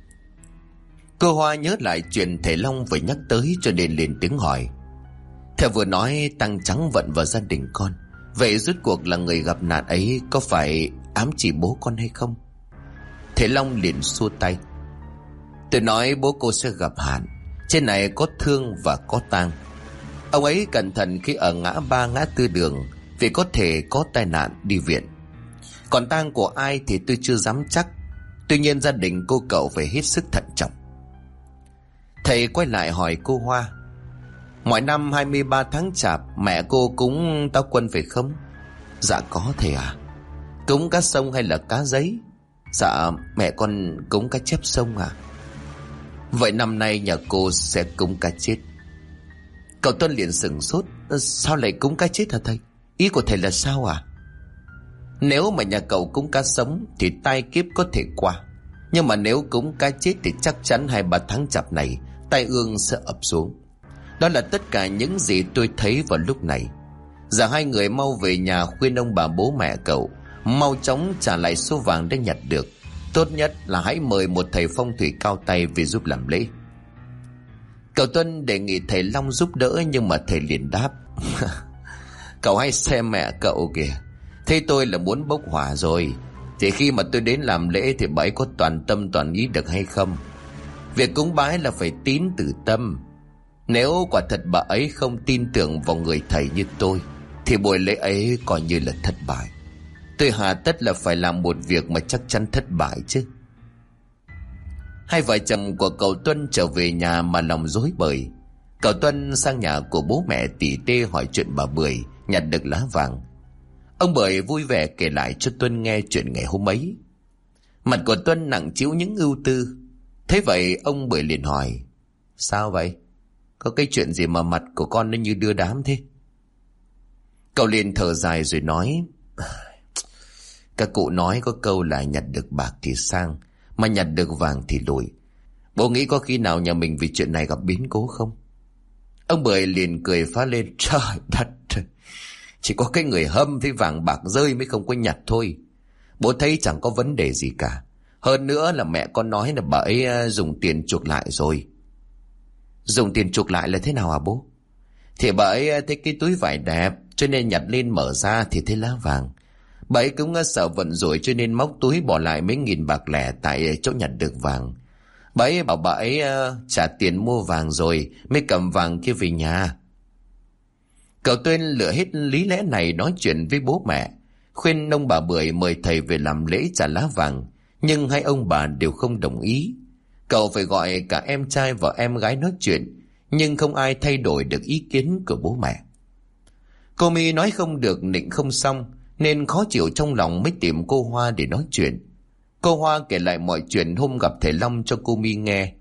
Cô Hoa nhớ lại chuyện thầy Long vừa nhắc tới, cho nên liền tiếng hỏi: Thầy vừa nói tăng trắng vận vào gia đình con, vậy rốt cuộc là người gặp nạn ấy có phải ám chỉ bố con hay không? Thầy Long liền xua tay: Tôi nói bố cô sẽ gặp hạn. Trên này có thương và có tang. Ông ấy cẩn thận khi ở ngã ba ngã tư đường, vì có thể có tai nạn đi viện. Còn tang của ai thì tôi chưa dám chắc. Tuy nhiên gia đình cô cậu phải hết sức thận trọng. Thầy quay lại hỏi cô Hoa: Mọi năm 23 tháng Chạp mẹ cô cúng táo quân phải không? Dạ có thầy à. Cúng cá sông hay là cá giấy? Dạ mẹ con cúng cá chép sông à. Vậy năm nay nhà cô sẽ cúng cá chết. Cậu Tuân liền sửng sốt: Sao lại cúng cá chết hả thầy? Ý của thầy là sao à? Nếu mà nhà cậu cúng cá sống thì tai kiếp có thể qua. Nhưng mà nếu cúng cá chết thì chắc chắn 2-3 tháng Chạp này tai ương sẽ ập xuống. Đó là tất cả những gì tôi thấy vào lúc này. Giờ hai người mau về nhà khuyên ông bà bố mẹ cậu mau chóng trả lại số vàng đã nhặt được. Tốt nhất là hãy mời một thầy phong thủy cao tay về giúp làm lễ. Cậu Tuân đề nghị thầy Long giúp đỡ, nhưng mà thầy liền đáp: Cậu hãy xem mẹ cậu kìa. Thấy tôi là muốn bốc hỏa rồi, thì khi mà tôi đến làm lễ thì bà ấy có toàn tâm toàn ý được hay không? Việc cúng bái là phải tín từ tâm. Nếu quả thật bà ấy không tin tưởng vào người thầy như tôi, thì buổi lễ ấy coi như là thất bại. Tôi hà tất là phải làm một việc mà chắc chắn thất bại chứ. Hai vợ chồng của cậu Tuân trở về nhà mà lòng rối bời. Cậu Tuân sang nhà của bố mẹ tỉ tê hỏi chuyện bà Bưởi nhặt được lá vàng. Ông Bưởi vui vẻ kể lại cho Tuân nghe chuyện ngày hôm ấy. Mặt của Tuân nặng trĩu những ưu tư. Thế vậy ông Bưởi liền hỏi: sao vậy? Có cái chuyện gì mà mặt của con nó như đưa đám thế? Cậu liền thở dài rồi nói: các cụ nói có câu là nhặt được bạc thì sang, mà nhặt được vàng thì lùi. Bố nghĩ có khi nào nhà mình vì chuyện này gặp biến cố không? Ông Bưởi liền cười phá lên: trời đất, chỉ có cái người hâm thấy vàng bạc rơi mới không có nhặt thôi. Bố thấy chẳng có vấn đề gì cả. Hơn nữa là mẹ con nói là bà ấy dùng tiền chuộc lại rồi. Dùng tiền chuộc lại là thế nào hả bố? Thì bà ấy thấy cái túi vải đẹp cho nên nhặt lên mở ra thì thấy lá vàng. Bà ấy cũng sợ vận rủi cho nên móc túi bỏ lại mấy nghìn bạc lẻ tại chỗ nhặt được vàng. Bà ấy bảo bà ấy trả tiền mua vàng rồi mới cầm vàng kia về nhà. Cậu Tuyên lựa hết lý lẽ này nói chuyện với bố mẹ, khuyên ông bà Bưởi mời thầy về làm lễ trả lá vàng, nhưng hai ông bà đều không đồng ý. Cậu phải gọi cả em trai và em gái nói chuyện, nhưng không ai thay đổi được ý kiến của bố mẹ. Cô My nói không được nịnh không xong, nên khó chịu trong lòng mới tìm cô Hoa để nói chuyện. Cô Hoa kể lại mọi chuyện hôm gặp thầy Long cho cô My nghe.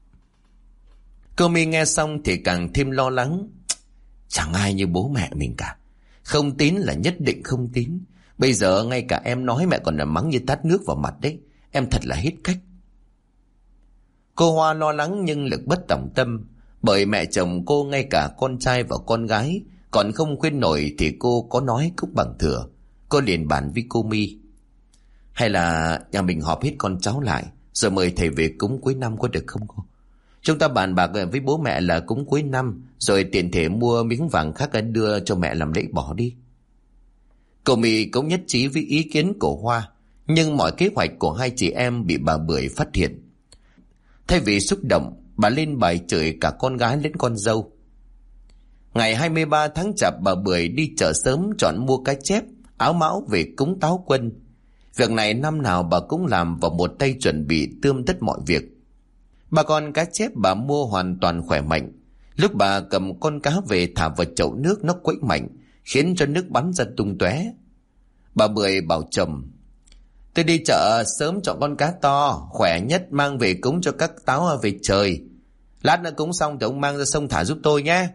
Cô My nghe xong thì càng thêm lo lắng. Chẳng ai như bố mẹ mình cả. Không tín là nhất định không tín. Bây giờ ngay cả em nói mẹ còn là mắng như tát nước vào mặt đấy. Em thật là hết cách. Cô Hoa lo lắng nhưng lực bất tòng tâm, bởi mẹ chồng cô ngay cả con trai và con gái còn không khuyên nổi thì cô có nói cũng bằng thừa. Cô liền bàn với cô My: hay là nhà mình họp hết con cháu lại rồi mời thầy về cúng cuối năm có được không cô? Chúng ta bàn bạc với bố mẹ là cúng cuối năm, rồi tiện thể mua miếng vàng khác đưa cho mẹ làm lễ bỏ đi. Cô My cũng nhất trí với ý kiến của Hoa, nhưng mọi kế hoạch của hai chị em bị bà Bưởi phát hiện. Thay vì xúc động, bà lên bài chửi cả con gái lẫn con dâu. Ngày 23 tháng Chạp, bà Bưởi đi chợ sớm chọn mua cá chép, áo mão về cúng Táo Quân. Việc này năm nào bà cũng làm và một tay chuẩn bị tươm tất mọi việc. Bà con cá chép bà mua hoàn toàn khỏe mạnh. Lúc bà cầm con cá về thả vào chậu nước, nó quẫy mạnh, khiến cho nước bắn ra tung tóe. Bà Bưởi bảo chồng: tôi đi chợ sớm chọn con cá to, khỏe nhất mang về cúng cho các táo về trời. Lát nữa cúng xong thì ông mang ra sông thả giúp tôi nhé.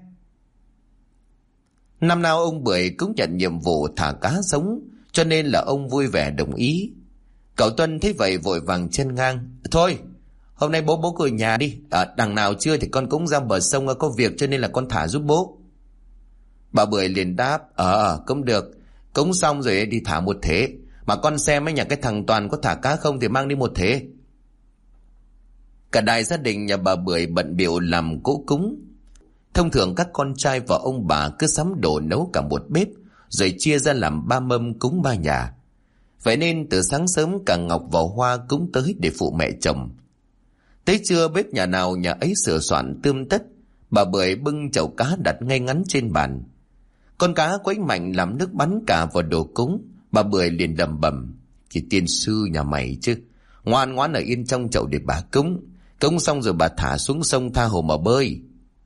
Năm nào ông Bưởi cũng nhận nhiệm vụ thả cá sống, cho nên là ông vui vẻ đồng ý. Cậu Tuân thấy vậy vội vàng chen ngang: thôi, hôm nay bố cứ ở nhà đi. Đằng nào chưa thì con cũng ra bờ sông có việc cho nên là con thả giúp bố. Bà Bưởi liền đáp: cũng được, cúng xong rồi đi thả một thế. Mà con xem mấy nhà cái thằng Toàn có thả cá không thì mang đi một thế. Cả đại gia đình nhà bà Bưởi bận bịu làm cỗ cúng. Thông thường các con trai và ông bà cứ sắm đồ nấu cả một bếp, rồi chia ra làm 3 mâm cúng 3 nhà. Vậy nên từ sáng sớm cả Ngọc và Hoa cũng tới để phụ mẹ chồng. Tới trưa bếp nhà nào nhà ấy sửa soạn tươm tất. Bà Bưởi bưng chậu cá đặt ngay ngắn trên bàn. Con cá quấy mạnh làm nước bắn cả vào đồ cúng. Bà Bưởi liền lẩm bẩm: "Cái tiên sư nhà mày chứ, ngoan ngoãn ở yên trong chậu để bà cúng. Cúng xong rồi bà thả xuống sông tha hồ mà bơi."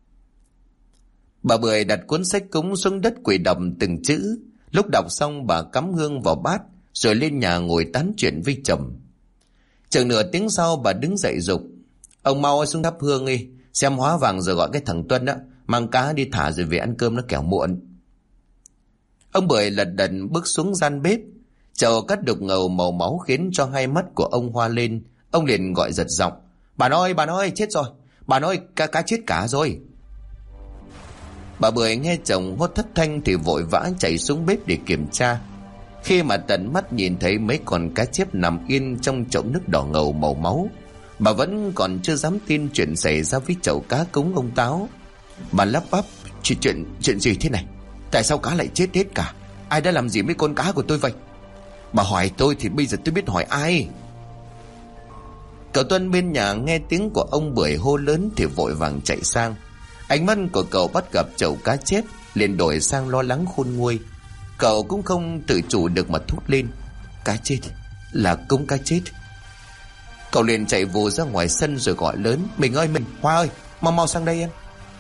Bà Bưởi đặt cuốn sách cúng xuống đất quỳ đọc từng chữ. Lúc đọc xong bà cắm hương vào bát, rồi lên nhà ngồi tán chuyện với chồng. Chừng nửa tiếng sau bà đứng dậy dục: "Ông mau xuống thắp hương đi, xem hóa vàng rồi gọi cái thằng Tuân á, mang cá đi thả rồi về ăn cơm nó kẻo muộn." Ông Bưởi lật đật bước xuống gian bếp. Chậu cắt đục ngầu màu máu khiến cho hai mắt của ông hoa lên. Ông liền gọi giật giọng: bà ơi, chết rồi. Bà ơi, cá chết cả rồi." Bà Bưởi nghe chồng hốt thất thanh thì vội vã chạy xuống bếp để kiểm tra. Khi mà tận mắt nhìn thấy mấy con cá chép nằm yên trong chậu nước đỏ ngầu màu máu, bà vẫn còn chưa dám tin chuyện xảy ra với chậu cá cúng ông Táo. Bà lắp bắp: Chuyện gì thế này? Tại sao cá lại chết hết cả? Ai đã làm gì với con cá của tôi vậy? Bà hỏi tôi thì bây giờ tôi biết hỏi ai?" Cậu Tuân bên nhà nghe tiếng của ông Bưởi hô lớn thì vội vàng chạy sang. Ánh mắt của cậu bắt gặp chậu cá chép liền đổi sang lo lắng khôn nguôi. Cậu cũng không tự chủ được mà thốt lên: cá chết, là cúng cá chết. Cậu liền chạy vù ra ngoài sân rồi gọi lớn: Mình ơi, mình, Hoa ơi, mau mau sang đây em.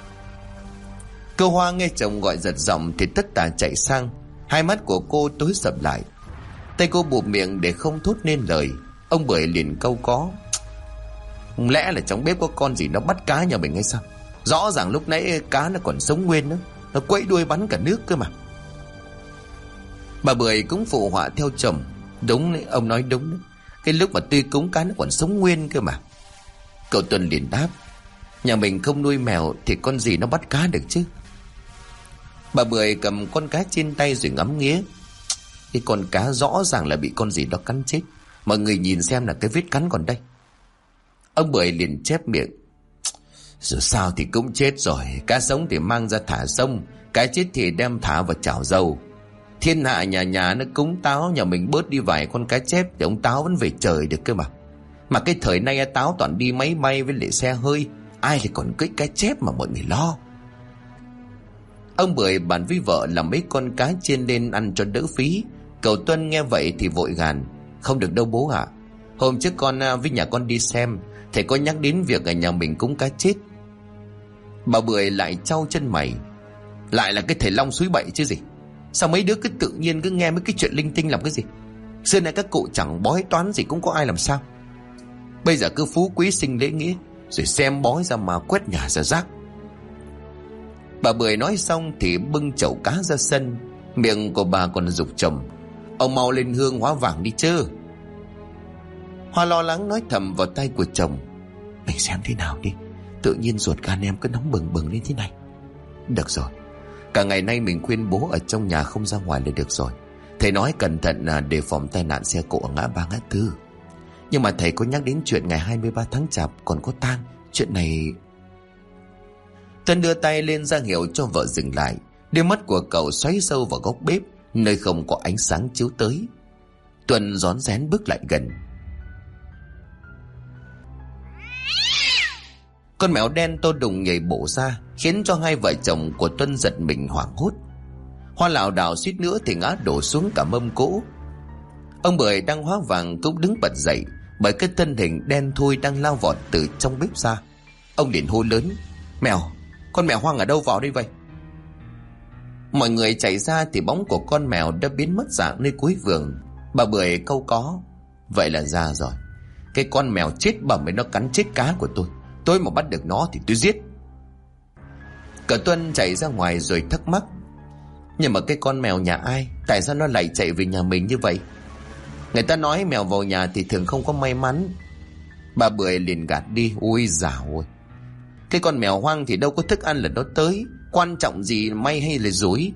Cô Hoa nghe chồng gọi giật giọng thì tất tả chạy sang. Hai mắt của cô tối sầm lại, tay cô bụp miệng để không thốt nên lời. Ông Bưởi liền câu có: Không lẽ là trong bếp có con gì nó bắt cá nhà mình hay sao? Rõ ràng lúc nãy cá nó còn sống nguyên nữa, nó quẫy đuôi bắn cả nước cơ mà. Bà Bưởi cũng phụ họa theo chồng: Đúng đấy, ông nói đúng đấy. Cái lúc mà tươi cúng cá nó còn sống nguyên cơ mà. Cậu Tuân liền đáp: Nhà mình không nuôi mèo thì con gì nó bắt cá được chứ? Bà Bưởi cầm con cá trên tay rồi ngắm nghía: Cái con cá rõ ràng là bị con gì đó cắn chết. Mọi người nhìn xem là cái vết cắn còn đây. Ông Bưởi liền chép miệng: Dù sao thì cũng chết rồi. Cá sống thì mang ra thả sông, cá chết thì đem thả vào chảo dầu. Thiên hạ nhà nhà nó cúng táo, nhà mình bớt đi vài con cá chép thì ông Táo vẫn về trời được cơ mà. Mà cái thời nay Táo toàn đi máy bay với lại xe hơi, ai thì còn cưỡi cá chép mà mọi người lo. Ông Bưởi bàn với vợ làm mấy con cá chiên lên ăn cho đỡ phí. Cậu Tuân nghe vậy thì vội gàn: Không được đâu bố ạ. Hôm trước con với nhà con đi xem, thầy có nhắc đến việc ở nhà mình cúng cá chết. Bà Bưởi lại chau chân mày: Lại là cái thầy Long suối bậy chứ gì? Sao mấy đứa cứ tự nhiên cứ nghe mấy cái chuyện linh tinh làm cái gì? Xưa nay các cụ chẳng bói toán gì cũng có ai làm sao. Bây giờ cứ phú quý sinh lễ nghĩa, rồi xem bói ra mà quét nhà ra rác. Bà Bưởi nói xong thì bưng chậu cá ra sân. Miệng của bà còn giục chồng: Ông mau lên hương hóa vàng đi chứ. Hoa lo lắng nói thầm vào tay của chồng: Mình xem thế nào đi, tự nhiên ruột gan em cứ nóng bừng bừng lên thế này. Được rồi, cả ngày nay mình khuyên bố ở trong nhà không ra ngoài là được rồi. Thầy nói cẩn thận đề phòng tai nạn xe cộ ở ngã ba ngã tư. Nhưng mà thầy có nhắc đến chuyện ngày 23 tháng Chạp còn có tang. Chuyện này... Tân đưa tay lên ra hiệu cho vợ dừng lại. Đôi mắt của cậu xoáy sâu vào góc bếp, nơi không có ánh sáng chiếu tới. Tuân rón rén bước lại gần. Con mèo đen to đùng nhảy bổ ra, khiến cho hai vợ chồng của Tuân giật mình hoảng hốt. Hoa lảo đảo suýt nữa thì ngã đổ xuống cả mâm cỗ. Ông Bưởi đang hóa vàng cũng đứng bật dậy, bởi cái thân hình đen thui đang lao vọt từ trong bếp ra. Ông liền hô lớn: Mèo, con mèo hoang ở đâu vào đây vậy? Mọi người chạy ra thì bóng của con mèo đã biến mất dạng nơi cuối vườn. Bà Bưởi câu có: Vậy là ra rồi. Cái con mèo chết bẩm ấy nó cắn chết cá của tôi. Tôi mà bắt được nó thì tôi giết. Cậu Tuân chạy ra ngoài rồi thắc mắc: Nhưng mà cái con mèo nhà ai? Tại sao nó lại chạy về nhà mình như vậy? Người ta nói mèo vào nhà thì thường không có may mắn. Bà Bưởi liền gạt đi: Ôi dào ôi, cái con mèo hoang thì đâu có thức ăn là nó tới, quan trọng gì may hay là dối.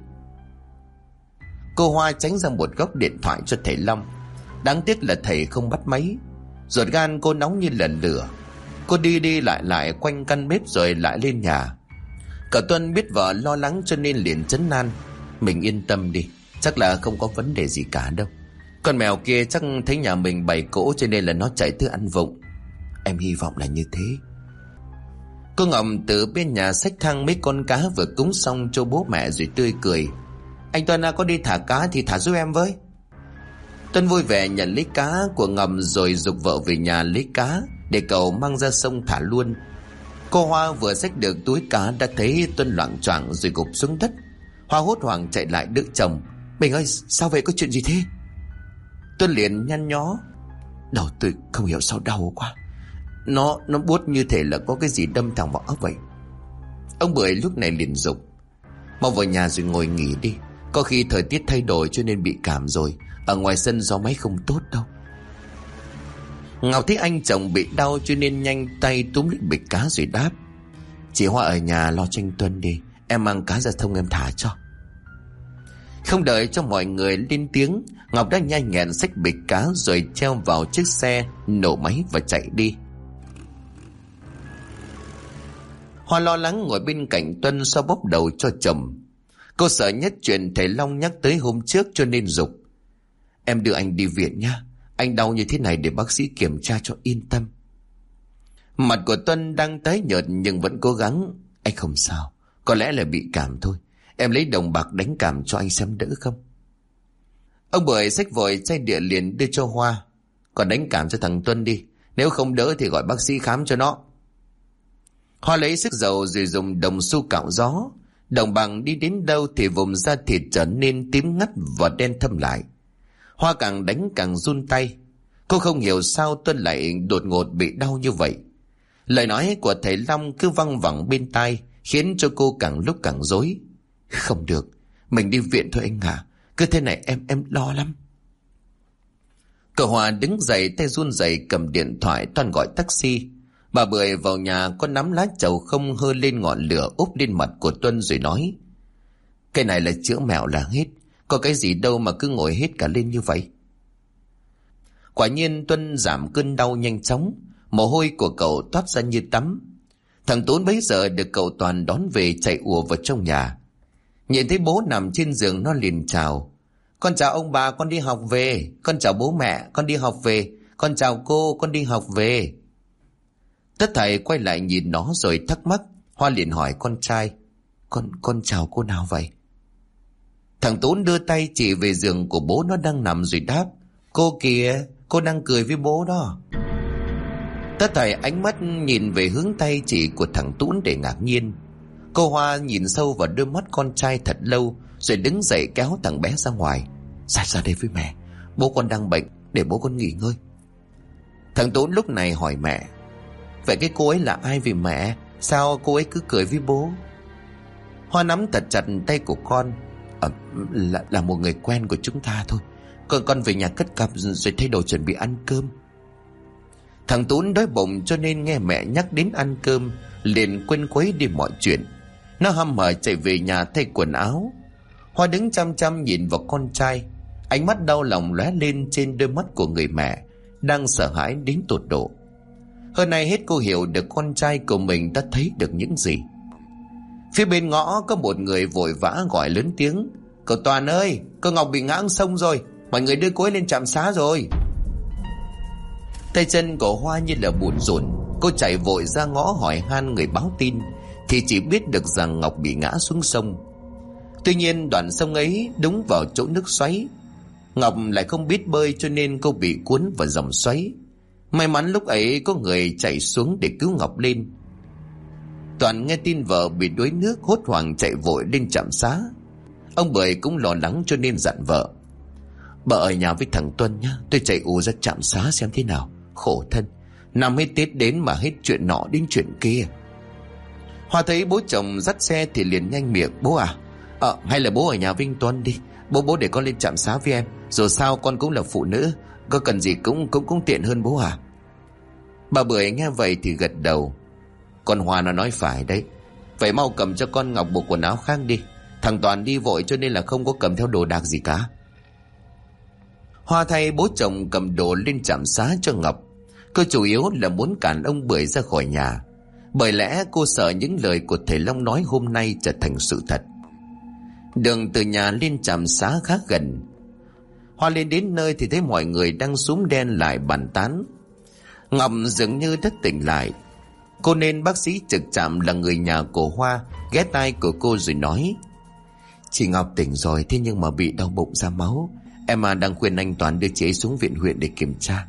Cô Hoa tránh ra một góc điện thoại cho thầy Long. Đáng tiếc là thầy không bắt máy. Ruột gan cô nóng như là lửa. Cô đi đi lại lại quanh căn bếp rồi lại lên nhà. Cậu Tuân biết vợ lo lắng cho nên liền trấn an: Mình yên tâm đi, chắc là không có vấn đề gì cả đâu. Con mèo kia chắc thấy nhà mình bày cỗ cho nên là nó chạy tới ăn vụng. Em hy vọng là như thế. Cô Ngọc từ bên nhà xách thang mấy con cá vừa cúng xong cho bố mẹ rồi tươi cười: Anh Tuân có đi thả cá thì thả giúp em với. Tuân vui vẻ nhận lấy cá của Ngọc rồi giục vợ về nhà lấy cá để cậu mang ra sông thả luôn. Cô Hoa vừa xách được túi cá đã thấy Tuân loạng choạng rồi gục xuống đất. Hoa hốt hoảng chạy lại đỡ chồng: Bình ơi, sao vậy, có chuyện gì thế? Tuân liền nhăn nhó: Đầu tôi không hiểu sao đau quá. Nó buốt như thể là có cái gì đâm thẳng vào óc vậy. Ông Bưởi lúc này liền giục: Mau vào nhà rồi ngồi nghỉ đi. Có khi thời tiết thay đổi cho nên bị cảm rồi. Ở ngoài sân gió máy không tốt đâu. Ngọc thấy anh chồng bị đau cho nên nhanh tay túm lấy bịch cá rồi đáp: Chị Hoa ở nhà lo cho anh Tuân đi, em mang cá ra thông em thả cho. Không đợi cho mọi người lên tiếng, Ngọc đã nhanh nhẹn xách bịch cá rồi treo vào chiếc xe, nổ máy và chạy đi. Hoa lo lắng ngồi bên cạnh Tuân xoa bóp đầu cho chồng. Cô sợ nhất chuyện thầy Long nhắc tới hôm trước cho nên giục: Em đưa anh đi viện nha, anh đau như thế này để bác sĩ kiểm tra cho yên tâm. Mặt của Tuân đang tái nhợt nhưng vẫn cố gắng: Anh không sao, có lẽ là bị cảm thôi. Em lấy đồng bạc đánh cảm cho anh xem đỡ không. Ông Bưởi xách vội chai địa liền đưa cho Hoa. Còn đánh cảm cho thằng Tuân đi, nếu không đỡ thì gọi bác sĩ khám cho nó. Hoa lấy sức dầu rồi dùng đồng xu cạo gió. Đồng bằng đi đến đâu thì vùng da thịt trở nên tím ngắt và đen thâm lại. Hoa càng đánh càng run tay. Cô không hiểu sao Tuân lại đột ngột bị đau như vậy. Lời nói của thầy Long cứ văng vẳng bên tai, khiến cho cô càng lúc càng rối. Không được, mình đi viện thôi anh à. Cứ thế này em lo lắm. Cậu Hòa đứng dậy, tay run rẩy cầm điện thoại toan gọi taxi. Bà Bưởi vào nhà có nắm lá trầu không hơ lên ngọn lửa úp lên mặt của Tuân rồi nói: Cái này là chữa mẹo là hết, có cái gì đâu mà cứ ngồi hết cả lên như vậy. Quả nhiên Tuân giảm cơn đau nhanh chóng, mồ hôi của cậu toát ra như tắm. Thằng Tốn bấy giờ được cậu Toàn đón về, chạy ùa vào trong nhà. Nhìn thấy bố nằm trên giường nó liền chào: Con chào ông bà, con đi học về. Con chào bố mẹ, con đi học về. Con chào cô, con đi học về. Tất thảy quay lại nhìn nó rồi thắc mắc. Hoa liền hỏi con trai: Con chào cô nào vậy? Thằng Tốn đưa tay chỉ về giường của bố nó đang nằm rồi đáp: Cô kìa, cô đang cười với bố đó. Tất thảy ánh mắt nhìn về hướng tay chỉ của thằng Tốn để ngạc nhiên. Cô Hoa nhìn sâu vào đôi mắt con trai thật lâu, rồi đứng dậy kéo thằng bé ra ngoài. Ra đây với mẹ, bố con đang bệnh, để bố con nghỉ ngơi. Thằng Tốn lúc này hỏi mẹ: Vậy cái cô ấy là ai vậy mẹ? Sao cô ấy cứ cười với bố? Hoa nắm thật chặt tay của con. Là một người quen của chúng ta thôi. Con về nhà cất cặp rồi thay đồ chuẩn bị ăn cơm. Thằng Tốn đói bụng cho nên nghe mẹ nhắc đến ăn cơm liền quên quấy đi mọi chuyện. Nó hăm hở chạy về nhà thay quần áo. Hoa đứng chăm chăm nhìn vào con trai, ánh mắt đau lòng lóe lên trên đôi mắt của người mẹ đang sợ hãi đến tột độ. Hơn nay hết cô hiểu được con trai của mình đã thấy được những gì. Phía bên ngõ có một người vội vã gọi lớn tiếng: Cậu Toàn ơi, cô Ngọc bị ngã sông rồi, mọi người đưa cô ấy lên trạm xá rồi. Tay chân của Hoa như là bủn rủn. Cô chạy vội ra ngõ hỏi han người báo tin, thì chỉ biết được rằng Ngọc bị ngã xuống sông. Tuy nhiên đoạn sông ấy đúng vào chỗ nước xoáy. Ngọc lại không biết bơi cho nên cô bị cuốn vào dòng xoáy. May mắn lúc ấy có người chạy xuống để cứu Ngọc lên. Toàn nghe tin vợ bị đuối nước hốt hoảng chạy vội lên trạm xá. Ông Bưởi cũng lo lắng cho nên dặn vợ: Bà ở nhà với thằng Tuân nhá, tôi chạy ù ra trạm xá xem thế nào. Khổ thân, năm hết Tết đến mà hết chuyện nọ đến chuyện kia. Hoa thấy bố chồng dắt xe thì liền nhanh miệng: Bố à, hay là bố ở nhà với anh Tuân đi. Bố để con lên trạm xá với em. Dù sao con cũng là phụ nữ, có cần gì cũng tiện hơn bố à. Bà Bưởi nghe vậy thì gật đầu. Con Hoa nó nói phải đấy. Vậy mau cầm cho con Ngọc bộ quần áo khác đi. Thằng Toàn đi vội cho nên là không có cầm theo đồ đạc gì cả. Hoa thay bố chồng cầm đồ lên trạm xá cho Ngọc. Cô chủ yếu là muốn cản ông Bưởi ra khỏi nhà, bởi lẽ cô sợ những lời của thầy Long nói hôm nay trở thành sự thật. Đường từ nhà lên trạm xá khá gần. Hoa lên đến nơi thì thấy mọi người đang súm đen lại bàn tán. Ngọc dường như đã tỉnh lại. Cô nên bác sĩ trực trạm là người nhà của Hoa ghé tai của cô rồi nói: Chị Ngọc tỉnh rồi, thế nhưng mà bị đau bụng ra máu. Em đang khuyên anh Toàn đưa chị ấy xuống viện huyện để kiểm tra.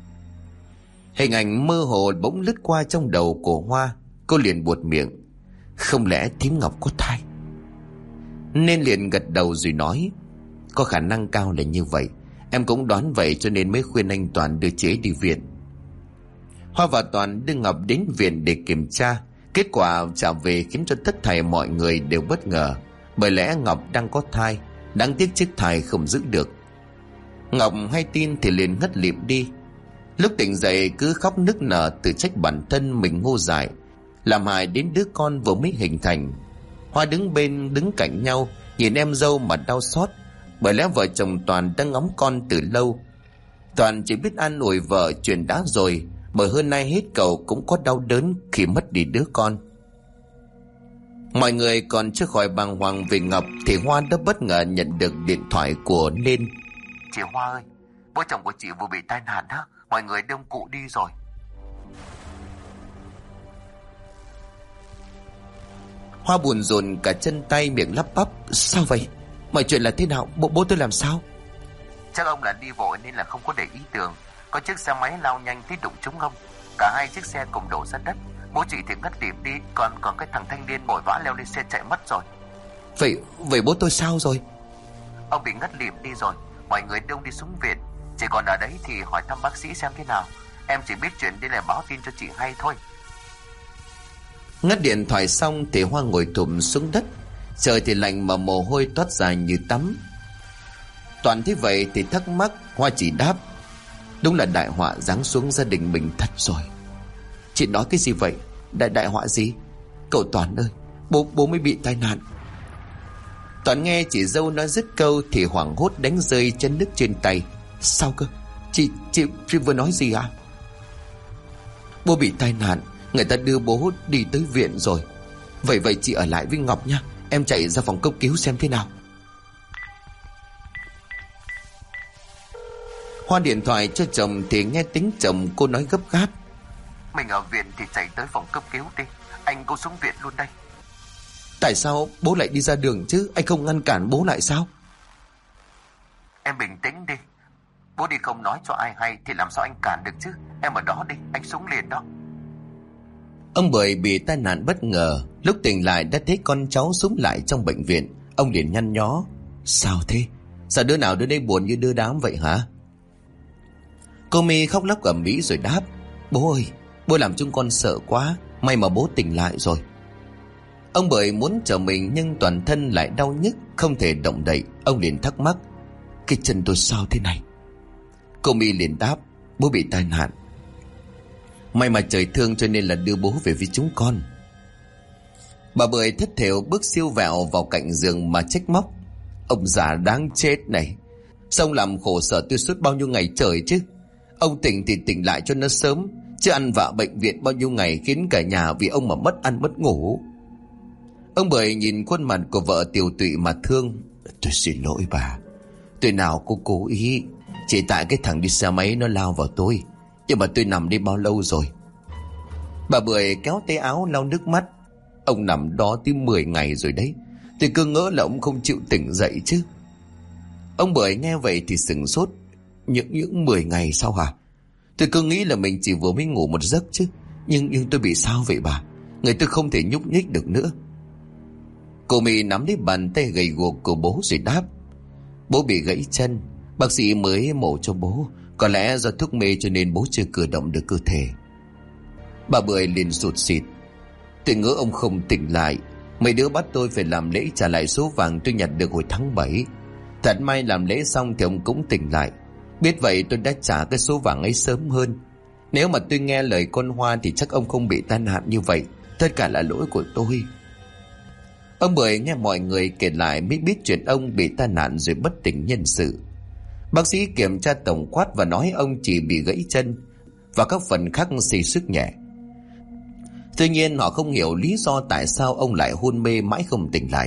Hình ảnh mơ hồ bỗng lướt qua trong đầu của Hoa. Cô liền buột miệng: Không lẽ thím Ngọc có thai? Nên liền gật đầu rồi nói: Có khả năng cao là như vậy. Em cũng đoán vậy cho nên mới khuyên anh Toàn đưa chị ấy đi viện. Hoa và Toàn đưa Ngọc đến viện để kiểm tra. Kết quả trả về khiến cho tất thảy mọi người đều bất ngờ, bởi lẽ Ngọc đang có thai. Đáng tiếc chiếc thai không giữ được. Ngọc hay tin thì liền ngất lịm đi. Lúc tỉnh dậy cứ khóc nức nở, tự trách bản thân mình ngu dại, làm hại đến đứa con vừa mới hình thành. Hoa đứng cạnh nhau nhìn em dâu mà đau xót, bởi lẽ vợ chồng Toàn đã ngóng con từ lâu. Toàn chỉ biết an ủi vợ chuyện đã rồi, bởi hơn nay hết cậu cũng có đau đớn khi mất đi đứa con. Mọi người còn chưa khỏi bàng hoàng về Ngọc thì Hoa đã bất ngờ nhận được điện thoại của Nên. Chị Hoa ơi, bố chồng của chị vừa bị tai nạn đó, mọi người đưa ông cụ đi rồi. Hoa buồn rộn cả chân tay, miệng lắp bắp. Sao vậy? Mọi chuyện là thế nào? Bố tôi làm sao? Chắc ông là đi vội nên là không có để ý tưởng. Có chiếc xe máy lao nhanh tới đụng trúng ông. Cả hai chiếc xe cùng đổ ra đất. Bố chị thì ngất lịm đi, còn cái thằng thanh niên vội vã leo lên xe chạy mất rồi. Vậy bố tôi sao rồi? Ông bị ngất lịm đi rồi. Mọi người đưa ông đi xuống viện. Chỉ còn ở đấy thì hỏi thăm bác sĩ xem thế nào. Em chỉ biết chuyện đây là báo tin cho chị hay thôi. Ngắt điện thoại xong thì Hoa ngồi thụp xuống đất. Trời thì lạnh mà mồ hôi toát ra như tắm. Toàn thế vậy thì thắc mắc. Hoa chỉ đáp: đúng là đại họa giáng xuống gia đình mình thật rồi. Chị nói cái gì vậy? Đại họa gì? Cậu Toàn ơi, bố mới bị tai nạn. Toàn nghe chị dâu nói dứt câu thì hoảng hốt đánh rơi chân nước trên tay. Sao cơ? Chị vừa nói gì à? Bố bị tai nạn, người ta đưa bố đi tới viện rồi. Vậy chị ở lại với Ngọc nha. Em chạy ra phòng cấp cứu xem thế nào. Hoa điện thoại cho chồng thì nghe tiếng chồng cô nói gấp gáp: mình ở viện thì chạy tới phòng cấp cứu đi. Anh cô xuống viện luôn đây. Tại sao bố lại đi ra đường chứ? Anh không ngăn cản bố lại sao? Em bình tĩnh đi. Bố đi không nói cho ai hay thì làm sao anh cản được chứ. Em ở đó đi, anh xuống liền đó. Ông Bưởi bị tai nạn bất ngờ. Lúc tỉnh lại đã thấy con cháu súng lại trong bệnh viện. Ông liền nhăn nhó: sao thế? Sao đứa nào đứa đây buồn như đưa đám vậy hả? Cô My khóc lóc ầm ĩ rồi đáp: bố ơi, bố làm chúng con sợ quá. May mà bố tỉnh lại rồi. Ông Bưởi muốn chờ mình nhưng toàn thân lại đau nhức, không thể động đậy. Ông liền thắc mắc: cái chân tôi sao thế này? Cô My liền đáp: bố bị tai nạn. May mà trời thương cho nên là đưa bố về với chúng con. Bà Bưởi thất thểu bước siêu vẹo vào cạnh giường mà trách móc: ông già đáng chết này, sao ông làm khổ sở tôi suốt bao nhiêu ngày trời chứ? Ông tỉnh thì tỉnh lại cho nó sớm, chứ ăn vạ bệnh viện bao nhiêu ngày khiến cả nhà vì ông mà mất ăn mất ngủ. Ông Bưởi nhìn khuôn mặt của vợ tiều tụy mà thương: tôi xin lỗi bà, tôi nào có cố ý, chỉ tại cái thằng đi xe máy nó lao vào tôi. Nhưng mà tôi nằm đi bao lâu rồi? Bà Bưởi kéo tay áo lau nước mắt: ông nằm đó tới 10 ngày rồi đấy. Tôi cứ ngỡ là ông không chịu tỉnh dậy chứ. Ông Bưởi nghe vậy thì sửng sốt: những 10 ngày sao hả? Tôi cứ nghĩ là mình chỉ vừa mới ngủ một giấc chứ. Nhưng tôi bị sao vậy bà? Người tôi không thể nhúc nhích được nữa. Cô My nắm lấy bàn tay gầy guộc của bố rồi đáp: bố bị gãy chân, bác sĩ mới mổ cho bố. Có lẽ do thuốc mê cho nên bố chưa cử động được cơ thể. Bà Bưởi liền sụt sịt: tôi ngỡ ông không tỉnh lại. Mấy đứa bắt tôi phải làm lễ trả lại số vàng tôi nhặt được hồi tháng 7. Thật may làm lễ xong thì ông cũng tỉnh lại. Biết vậy tôi đã trả cái số vàng ấy sớm hơn. Nếu mà tôi nghe lời con Hoa thì chắc ông không bị tai nạn như vậy. Tất cả là lỗi của tôi. Ông Bưởi nghe mọi người kể lại mới biết chuyện ông bị tai nạn rồi bất tỉnh nhân sự. Bác sĩ kiểm tra tổng quát và nói ông chỉ bị gãy chân và các phần khác xì sức nhẹ. Tuy nhiên họ không hiểu lý do tại sao ông lại hôn mê mãi không tỉnh lại.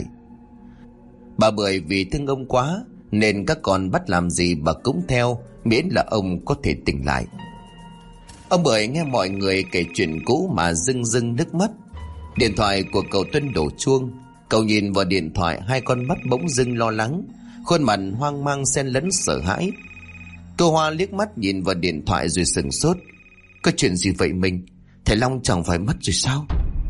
Bà Bưởi vì thương ông quá nên các con bắt làm gì bà cũng theo, miễn là ông có thể tỉnh lại. Ông Bưởi nghe mọi người kể chuyện cũ mà rưng rưng nước mắt. Điện thoại của cậu Tuân đổ chuông. Cậu nhìn vào điện thoại, hai con mắt bỗng dưng lo lắng, khuôn mặt hoang mang xen lẫn sợ hãi. Cô Hoa liếc mắt nhìn vào điện thoại rồi sửng sốt: có chuyện gì vậy mình? Thầy Long chẳng phải mất rồi sao?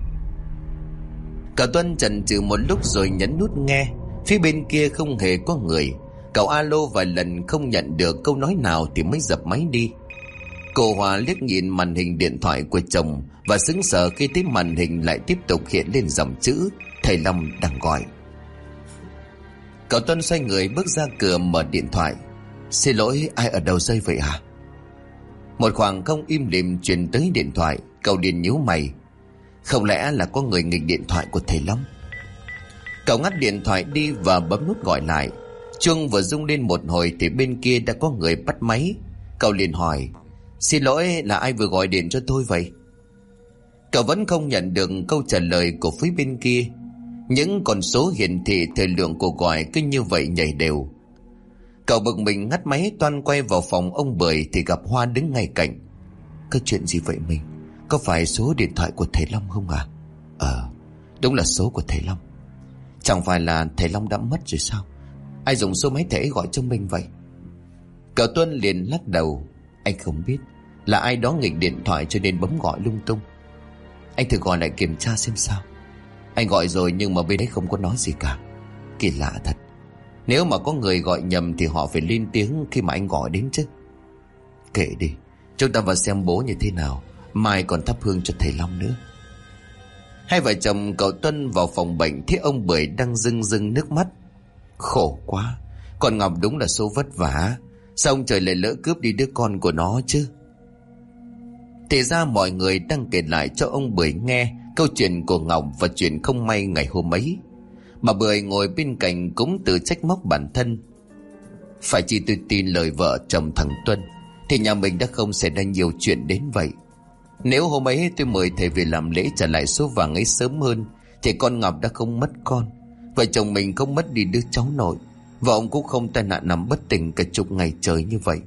Cậu Tuân chần chừ một lúc rồi nhấn nút nghe. Phía bên kia không hề có người. Cậu alo vài lần không nhận được câu nói nào thì mới dập máy đi. Cô Hoa liếc nhìn màn hình điện thoại của chồng và sững sờ khi thấy màn hình lại tiếp tục hiện lên dòng chữ thầy Long đang gọi. Cậu Tuân xoay người bước ra cửa mở điện thoại: xin lỗi, ai ở đầu dây vậy hả? Một khoảng không im lìm truyền tới điện thoại. Cậu liền nhíu mày: không lẽ là có người nghịch điện thoại của thầy Long? Cậu ngắt điện thoại đi và bấm nút gọi lại. Chuông vừa rung lên một hồi thì bên kia đã có người bắt máy. Cậu liền hỏi: xin lỗi, là ai vừa gọi điện cho tôi vậy? Cậu vẫn không nhận được câu trả lời của phía bên kia. Những con số hiển thị thời lượng cuộc gọi cứ như vậy nhảy đều. Cậu bực mình ngắt máy toan quay vào phòng ông Bưởi thì gặp Hoa đứng ngay cạnh. Có chuyện gì vậy mình? Có phải số điện thoại của thầy Long không à? Đúng là số của thầy Long. Chẳng phải là thầy Long đã mất rồi sao? Ai dùng số máy thầy ấy gọi cho mình vậy? Cậu Tuân liền lắc đầu. Anh không biết, là ai đó nghịch điện thoại cho nên bấm gọi lung tung. Anh thử gọi lại kiểm tra xem sao. Anh gọi rồi nhưng mà bên đấy không có nói gì cả. Kỳ lạ thật. Nếu mà có người gọi nhầm thì họ phải lên tiếng khi mà anh gọi đến chứ. Kệ đi, chúng ta vào xem bố như thế nào, mai còn thắp hương cho thầy Long nữa. Hai vợ chồng cậu Tuân vào phòng bệnh thấy ông Bưởi đang rưng rưng nước mắt. Khổ quá, con Ngọc đúng là số vất vả. Sao ông trời lại lỡ cướp đi đứa con của nó chứ? Thì ra mọi người đang kể lại cho ông Bưởi nghe câu chuyện của Ngọc và chuyện không may ngày hôm ấy. Bà Bưởi ngồi bên cạnh cũng tự trách móc bản thân. Phải chỉ tôi tin lời vợ chồng thằng Tuân thì nhà mình đã không xảy ra nhiều chuyện đến vậy. Nếu hôm ấy tôi mời thầy về làm lễ trả lại số vàng ấy sớm hơn thì con Ngọc đã không mất con, vợ chồng mình không mất đi đứa cháu nội, và ông cũng không tai nạn nằm bất tỉnh cả chục ngày trời như vậy.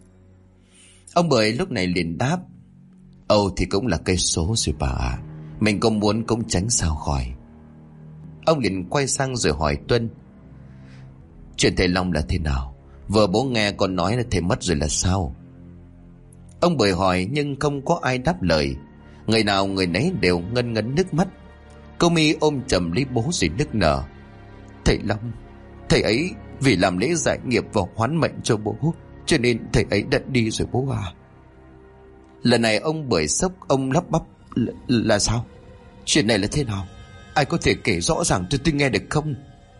Ông Bưởi lúc này liền đáp: Âu thì cũng là cây số rồi bà à, mình có muốn cũng tránh sao khỏi. Ông liền quay sang rồi hỏi Tuân: Chuyện thầy Long là thế nào? Vừa bố nghe con nói là thầy mất rồi là sao? Ông Bưởi hỏi nhưng không có ai đáp lời. Người nào người nấy đều ngân ngấn nước mắt. Cô My ôm chầm lấy bố rồi nức nở: Thầy Long, thầy ấy vì làm lễ giải nghiệp và hoán mệnh cho bố, cho nên thầy ấy đã đi rồi bố à. Lần này ông Bưởi sốc, ông lắp bắp: Là sao? Chuyện này là thế nào? Ai có thể kể rõ ràng cho tôi nghe được không?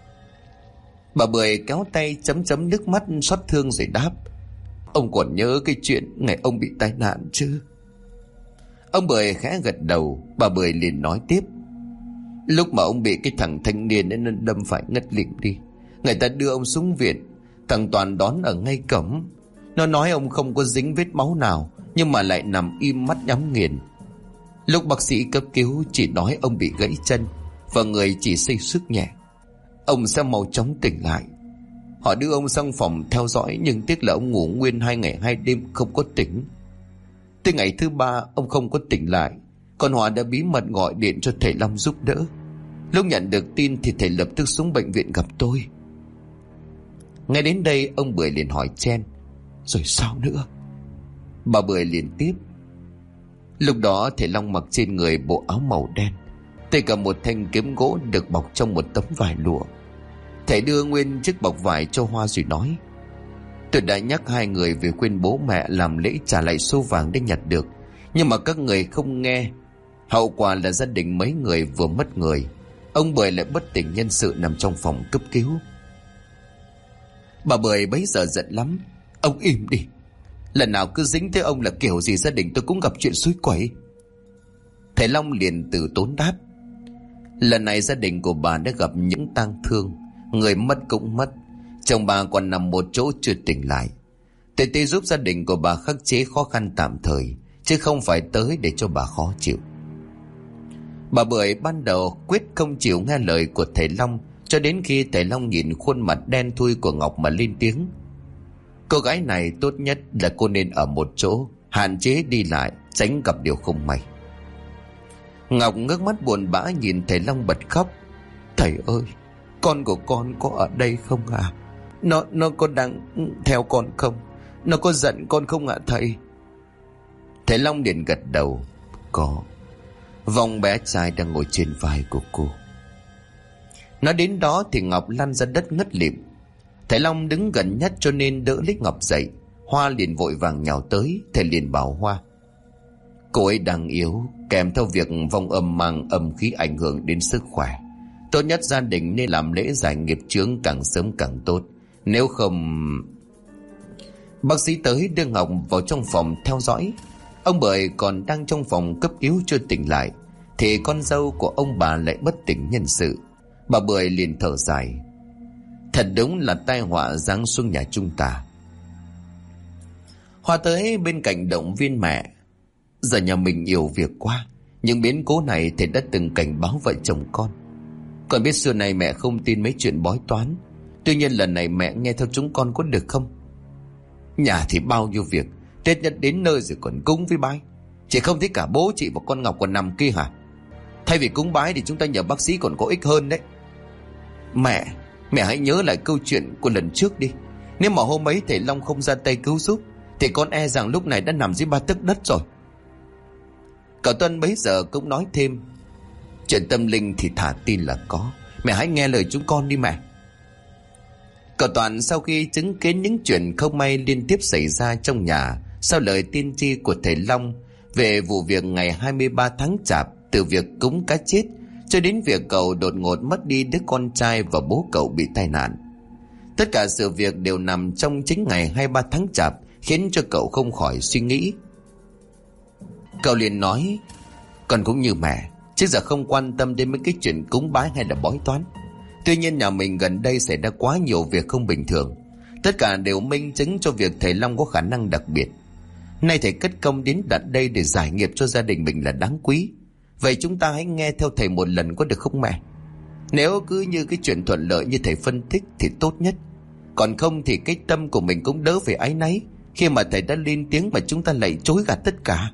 Bà Bưởi kéo tay chấm chấm nước mắt xót thương rồi đáp: Ông còn nhớ cái chuyện ngày ông bị tai nạn chứ? Ông Bưởi khẽ gật đầu. Bà Bưởi liền nói tiếp: Lúc mà ông bị cái thằng thanh niên nên nó đâm phải ngất lịm đi, người ta đưa ông xuống viện. Thằng Toàn đón ở ngay cổng. Nó nói ông không có dính vết máu nào, nhưng mà lại nằm im mắt nhắm nghiền. Lúc bác sĩ cấp cứu chỉ nói ông bị gãy chân và người chỉ xây sức nhẹ, ông sẽ mau chóng tỉnh lại. Họ đưa ông sang phòng theo dõi, nhưng tiếc là ông ngủ nguyên 2 ngày 2 đêm không có tỉnh. Tới ngày thứ 3 ông không có tỉnh lại, còn họ đã bí mật gọi điện cho thầy Long giúp đỡ. Lúc nhận được tin thì thầy lập tức xuống bệnh viện gặp tôi. Ngay đến đây ông Bưởi liền hỏi chen: Rồi sao nữa? Bà Bưởi liền tiếp: Lúc đó thầy Long mặc trên người bộ áo màu đen, tay cầm một thanh kiếm gỗ được bọc trong một tấm vải lụa. Thầy đưa nguyên chiếc bọc vải cho Hoa rồi nói: Tôi đã nhắc 2 người về khuyên bố mẹ làm lễ trả lại số vàng để nhặt được, nhưng mà các người không nghe. Hậu quả là gia đình mấy người vừa mất người, ông Bưởi lại bất tỉnh nhân sự nằm trong phòng cấp cứu. Bà Bưởi bấy giờ giận lắm: Ông im đi, lần nào cứ dính tới ông là kiểu gì gia đình tôi cũng gặp chuyện xui quẩy. Thầy Long liền từ tốn đáp: Lần này gia đình của bà đã gặp những tang thương, người mất cũng mất, chồng bà còn nằm một chỗ chưa tỉnh lại. Thầy giúp gia đình của bà khắc chế khó khăn tạm thời, chứ không phải tới để cho bà khó chịu. Bà Bưởi ban đầu quyết không chịu nghe lời của thầy Long, cho đến khi thầy Long nhìn khuôn mặt đen thui của Ngọc mà lên tiếng: Cô gái này tốt nhất là cô nên ở một chỗ, hạn chế đi lại, tránh gặp điều không may. Ngọc ngước mắt buồn bã nhìn thầy Long bật khóc: Thầy ơi, con của con có ở đây không à? Nó có đang theo con không? Nó có giận con không ạ thầy? Thầy Long liền gật đầu: Có. Vòng bé trai đang ngồi trên vai của cô. Nói đến đó thì Ngọc lăn ra đất ngất lịm. Thầy Long đứng gần nhất cho nên đỡ lấy Ngọc dậy. Hoa liền vội vàng nhào tới. Thầy liền bảo Hoa: Cô ấy đang yếu, kèm theo việc vong âm mang âm khí ảnh hưởng đến sức khỏe. Tốt nhất gia đình nên làm lễ giải nghiệp chướng càng sớm càng tốt. Nếu không... Bác sĩ tới đưa Ngọc vào trong phòng theo dõi. Ông Bưởi còn đang trong phòng cấp cứu chưa tỉnh lại thì con dâu của ông bà lại bất tỉnh nhân sự. Bà Bưởi liền thở dài: Thật đúng là tai họa giáng xuống nhà chúng ta. Hoa tới bên cạnh động viên mẹ: Giờ nhà mình nhiều việc quá, những biến cố này thầy đã từng cảnh báo vợ chồng con. Con biết xưa này mẹ không tin mấy chuyện bói toán, tuy nhiên lần này mẹ nghe theo chúng con có được không? Nhà thì bao nhiêu việc, Tết nhất đến nơi rồi còn cúng với bái, chị không thấy cả bố chị và con Ngọc còn nằm kia hả? Thay vì cúng bái thì chúng ta nhờ bác sĩ còn có ích hơn đấy. Mẹ hãy nhớ lại câu chuyện của lần trước đi. Nếu mà hôm ấy thầy Long không ra tay cứu giúp thì con e rằng lúc này đã nằm dưới 3 tấc đất rồi. Cậu Tuân bấy giờ cũng nói thêm: chuyện tâm linh thì thả tin là có. Mẹ hãy nghe lời chúng con đi mẹ. Cậu Toàn sau khi chứng kiến những chuyện không may liên tiếp xảy ra trong nhà sau lời tiên tri của thầy Long về vụ việc ngày 23 tháng Chạp, từ việc cúng cá chết cho đến việc cậu đột ngột mất đi đứa con trai và bố cậu bị tai nạn, tất cả sự việc đều nằm trong chính ngày 23 tháng Chạp, khiến cho cậu không khỏi suy nghĩ. Cậu liền nói: con cũng như mẹ, trước giờ không quan tâm đến mấy cái chuyện cúng bái hay là bói toán. Tuy nhiên nhà mình gần đây xảy ra quá nhiều việc không bình thường, tất cả đều minh chứng cho việc thầy Long có khả năng đặc biệt. Nay thầy cất công đến đặt đây để giải nghiệp cho gia đình mình là đáng quý. Vậy chúng ta hãy nghe theo thầy một lần có được không mẹ? Nếu cứ như cái chuyện thuận lợi như thầy phân tích thì tốt nhất, còn không thì cái tâm của mình cũng đỡ phải áy náy khi mà thầy đã lên tiếng mà chúng ta lại chối gạt tất cả.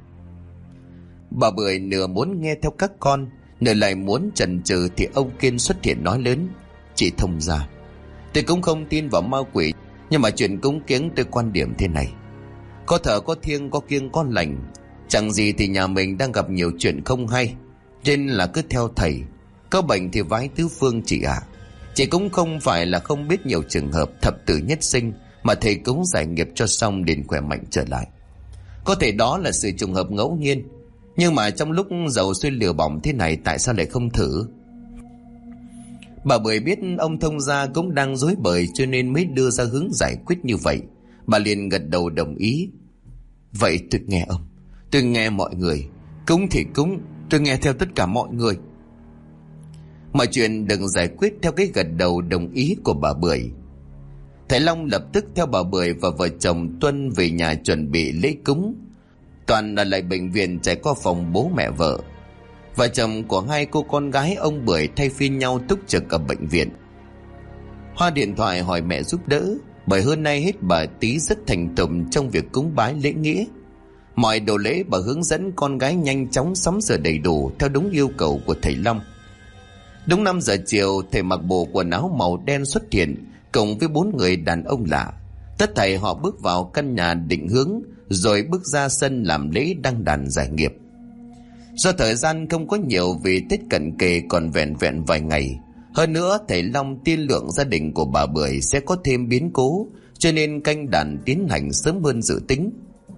Bà Bưởi nửa muốn nghe theo các con, nửa lại muốn chần chừ thì ông Kiên xuất hiện nói lớn: chị Thông gia, tôi cũng không tin vào ma quỷ, nhưng mà chuyện cúng kiếng tôi quan điểm thế này: có thờ có thiêng, có kiêng có lành. Chẳng gì thì nhà mình đang gặp nhiều chuyện không hay, nên là cứ theo thầy. Có bệnh thì vái tứ phương chị ạ. Chị cũng không phải là không biết nhiều trường hợp thập tử nhất sinh mà thầy cúng giải nghiệp cho xong liền khỏe mạnh trở lại. Có thể đó là sự trùng hợp ngẫu nhiên, nhưng mà trong lúc dầu sôi lửa bỏng thế này tại sao lại không thử? Bà Bưởi biết ông Thông gia cũng đang rối bời cho nên mới đưa ra hướng giải quyết như vậy. Bà liền gật đầu đồng ý. Vậy tôi nghe ông, tôi nghe mọi người. Cúng thì cúng, tôi nghe theo tất cả mọi người. Mọi chuyện đừng giải quyết theo cái gật đầu đồng ý của bà Bưởi. Thầy Long lập tức theo bà Bưởi và vợ chồng Tuân về nhà chuẩn bị lễ cúng. Toàn ở lại bệnh viện chạy qua phòng bố mẹ vợ. Vợ chồng của hai cô con gái ông Bưởi thay phiên nhau túc trực ở bệnh viện. Hoa điện thoại hỏi mẹ giúp đỡ, bởi hơn nay hết bà Tí rất thành tùng trong việc cúng bái lễ nghĩa. Mọi đồ lễ bà hướng dẫn con gái nhanh chóng sắm sửa đầy đủ theo đúng yêu cầu của thầy Long. Đúng 5 giờ chiều, thầy mặc bộ quần áo màu đen xuất hiện cùng với 4 người đàn ông lạ. Tất thảy họ bước vào căn nhà định hướng rồi bước ra sân làm lễ đăng đàn giải nghiệp. Do thời gian không có nhiều vì Tết cận kề còn vẹn vẹn vài ngày, hơn nữa thầy Long tiên lượng gia đình của bà Bưởi sẽ có thêm biến cố, cho nên canh đàn tiến hành sớm hơn dự tính.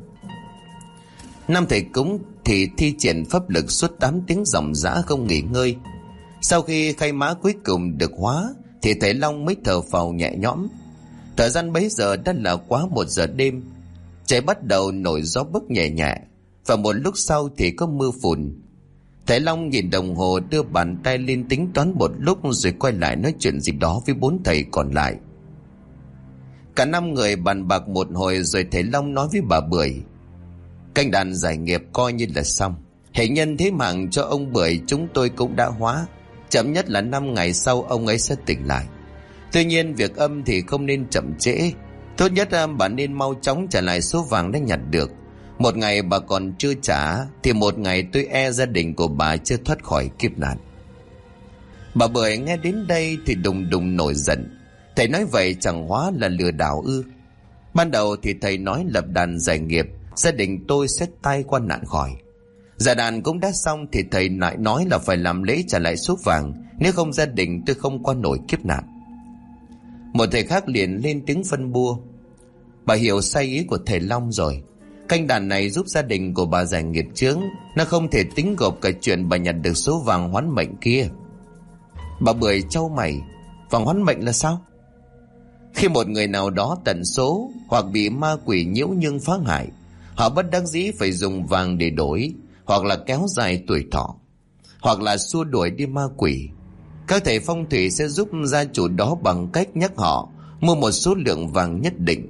Năm thầy cúng thì thi triển pháp lực suốt 8 tiếng ròng rã không nghỉ ngơi. Sau khi khai mã cuối cùng được hóa thì thầy Long mới thở phào nhẹ nhõm. Thời gian bấy giờ đã là quá 1 giờ đêm. Trời bắt đầu nổi gió bấc nhẹ nhẹ, và một lúc sau thì có mưa phùn. Thầy Long nhìn đồng hồ, đưa bàn tay lên tính toán một lúc rồi quay lại nói chuyện gì đó với 4 thầy còn lại. Cả 5 người bàn bạc một hồi rồi thầy Long nói với bà Bưởi: canh đàn giải nghiệp coi như là xong. Hệ nhân thế mạng cho ông Bưởi chúng tôi cũng đã hóa, chậm nhất là 5 ngày sau ông ấy sẽ tỉnh lại. Tuy nhiên việc âm thì không nên chậm trễ. Tốt nhất bà nên mau chóng trả lại số vàng đã nhặt được. Một ngày bà còn chưa trả thì một ngày tôi e gia đình của bà chưa thoát khỏi kiếp nạn. Bà Bưởi nghe đến đây thì đùng đùng nổi giận. Thầy nói vậy chẳng hóa là lừa đảo ư? Ban đầu thì thầy nói lập đàn giải nghiệp, gia đình tôi sẽ tai qua nạn khỏi. Giả đàn cũng đã xong thì thầy lại nói là phải làm lễ trả lại số vàng, nếu không gia đình tôi không qua nổi kiếp nạn. Một thầy khác liền lên tiếng phân bua: bà hiểu sai ý của thầy Long rồi. Canh đàn này giúp gia đình của bà giải nghiệp chướng, nó không thể tính gộp cả chuyện bà nhận được số vàng hoán mệnh kia. Bà Bưởi chau mày: vàng hoán mệnh là sao? Khi một người nào đó tận số hoặc bị ma quỷ nhiễu nhương phá hại, họ bất đắc dĩ phải dùng vàng để đổi, hoặc là kéo dài tuổi thọ, hoặc là xua đuổi đi ma quỷ. Các thầy phong thủy sẽ giúp gia chủ đó bằng cách nhắc họ mua một số lượng vàng nhất định,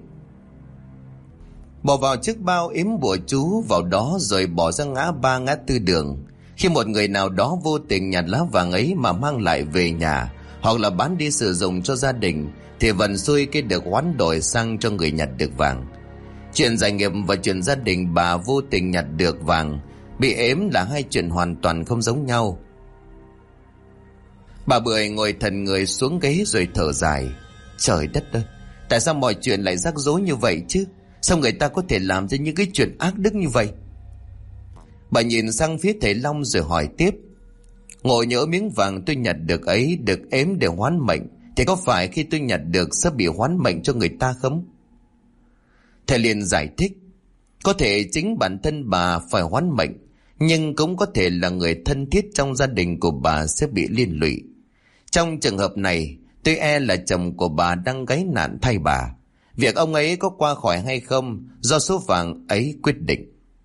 bỏ vào chiếc bao yếm bùa chú vào đó rồi bỏ ra ngã ba ngã tư đường. Khi một người nào đó vô tình nhặt lá vàng ấy mà mang lại về nhà hoặc là bán đi sử dụng cho gia đình thì vận xui cái được hoán đổi sang cho người nhặt được vàng. Chuyện giải nghiệp và chuyện gia đình bà vô tình nhặt được vàng bị ếm là hai chuyện hoàn toàn không giống nhau. Bà Bưởi ngồi thần người xuống ghế rồi thở dài. Trời đất ơi, tại sao mọi chuyện lại rắc rối như vậy chứ? Sao người ta có thể làm ra những cái chuyện ác đức như vậy? Bà nhìn sang phía thầy Long rồi hỏi tiếp. Ngộ nhỡ miếng vàng tôi nhặt được ấy được ếm để hoán mệnh, thì có phải khi tôi nhặt được sẽ bị hoán mệnh cho người ta không? Thầy liền giải thích. Có thể chính bản thân bà phải hoán mệnh, nhưng cũng có thể là người thân thiết trong gia đình của bà sẽ bị liên lụy. Trong trường hợp này, tôi e là chồng của bà đang gánh nạn thay bà. Việc ông ấy có qua khỏi hay không do số vàng ấy quyết định.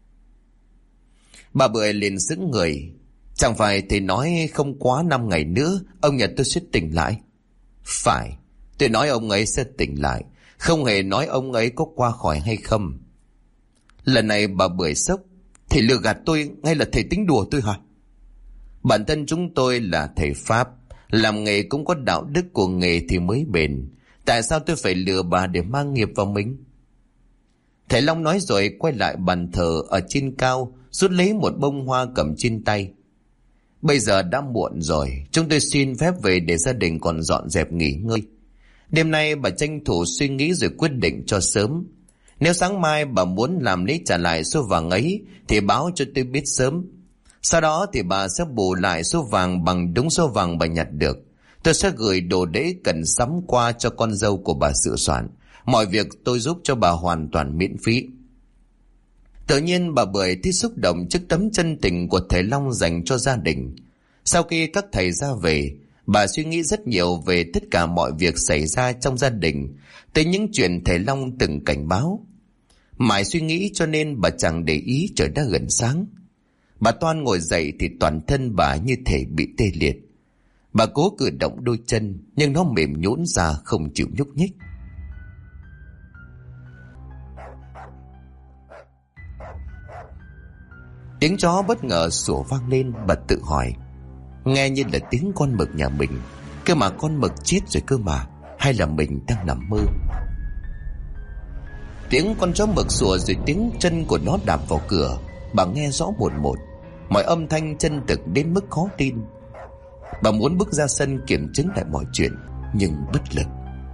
Bà Bưởi liền sững người. Chẳng phải thầy nói không quá 5 ngày nữa ông nhà tôi sẽ tỉnh lại? Phải, tôi nói ông ấy sẽ tỉnh lại, không hề nói ông ấy có qua khỏi hay không. Lần này bà Bưởi sốc. Thầy lừa gạt tôi hay là thầy tính đùa tôi hả? Bản thân chúng tôi là thầy Pháp, làm nghề cũng có đạo đức của nghề thì mới bền. Tại sao tôi phải lừa bà để mang nghiệp vào mình? Thầy Long nói rồi quay lại bàn thờ ở trên cao, rút lấy một bông hoa cầm trên tay. Bây giờ đã muộn rồi, chúng tôi xin phép về để gia đình còn dọn dẹp nghỉ ngơi. Đêm nay bà tranh thủ suy nghĩ rồi quyết định cho sớm. Nếu sáng mai bà muốn làm lễ trả lại số vàng ấy thì báo cho tôi biết sớm. Sau đó thì bà sẽ bù lại số vàng bằng đúng số vàng bà nhặt được. Tôi sẽ gửi đồ lễ cần sắm qua cho con dâu của bà sửa soạn. Mọi việc tôi giúp cho bà hoàn toàn miễn phí. Tự nhiên bà Bưởi thấy xúc động trước tấm chân tình của thầy Long dành cho gia đình. Sau khi các thầy ra về, bà suy nghĩ rất nhiều về tất cả mọi việc xảy ra trong gia đình, tới những chuyện thầy Long từng cảnh báo. Mãi suy nghĩ cho nên bà chẳng để ý trời đã gần sáng. Bà toan ngồi dậy thì toàn thân bà như thể bị tê liệt. Bà cố cử động đôi chân nhưng nó mềm nhũn ra không chịu nhúc nhích. Tiếng chó bất ngờ sủa vang lên. Bà tự hỏi, nghe như là tiếng con mực nhà mình, cơ mà con mực chết rồi cơ mà, hay là mình đang nằm mơ? Tiếng con chó mực sủa rồi tiếng chân của nó đạp vào cửa, bà nghe rõ một một, mọi âm thanh chân thực đến mức khó tin. Bà muốn bước ra sân kiểm chứng lại mọi chuyện nhưng bất lực.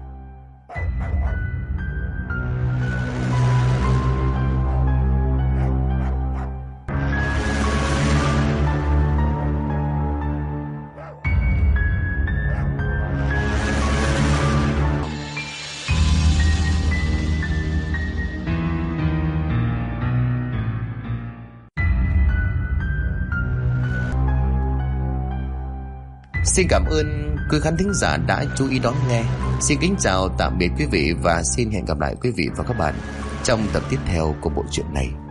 Xin cảm ơn quý khán thính giả đã chú ý đón nghe. Xin kính chào tạm biệt quý vị và xin hẹn gặp lại quý vị và các bạn trong tập tiếp theo của bộ truyện này.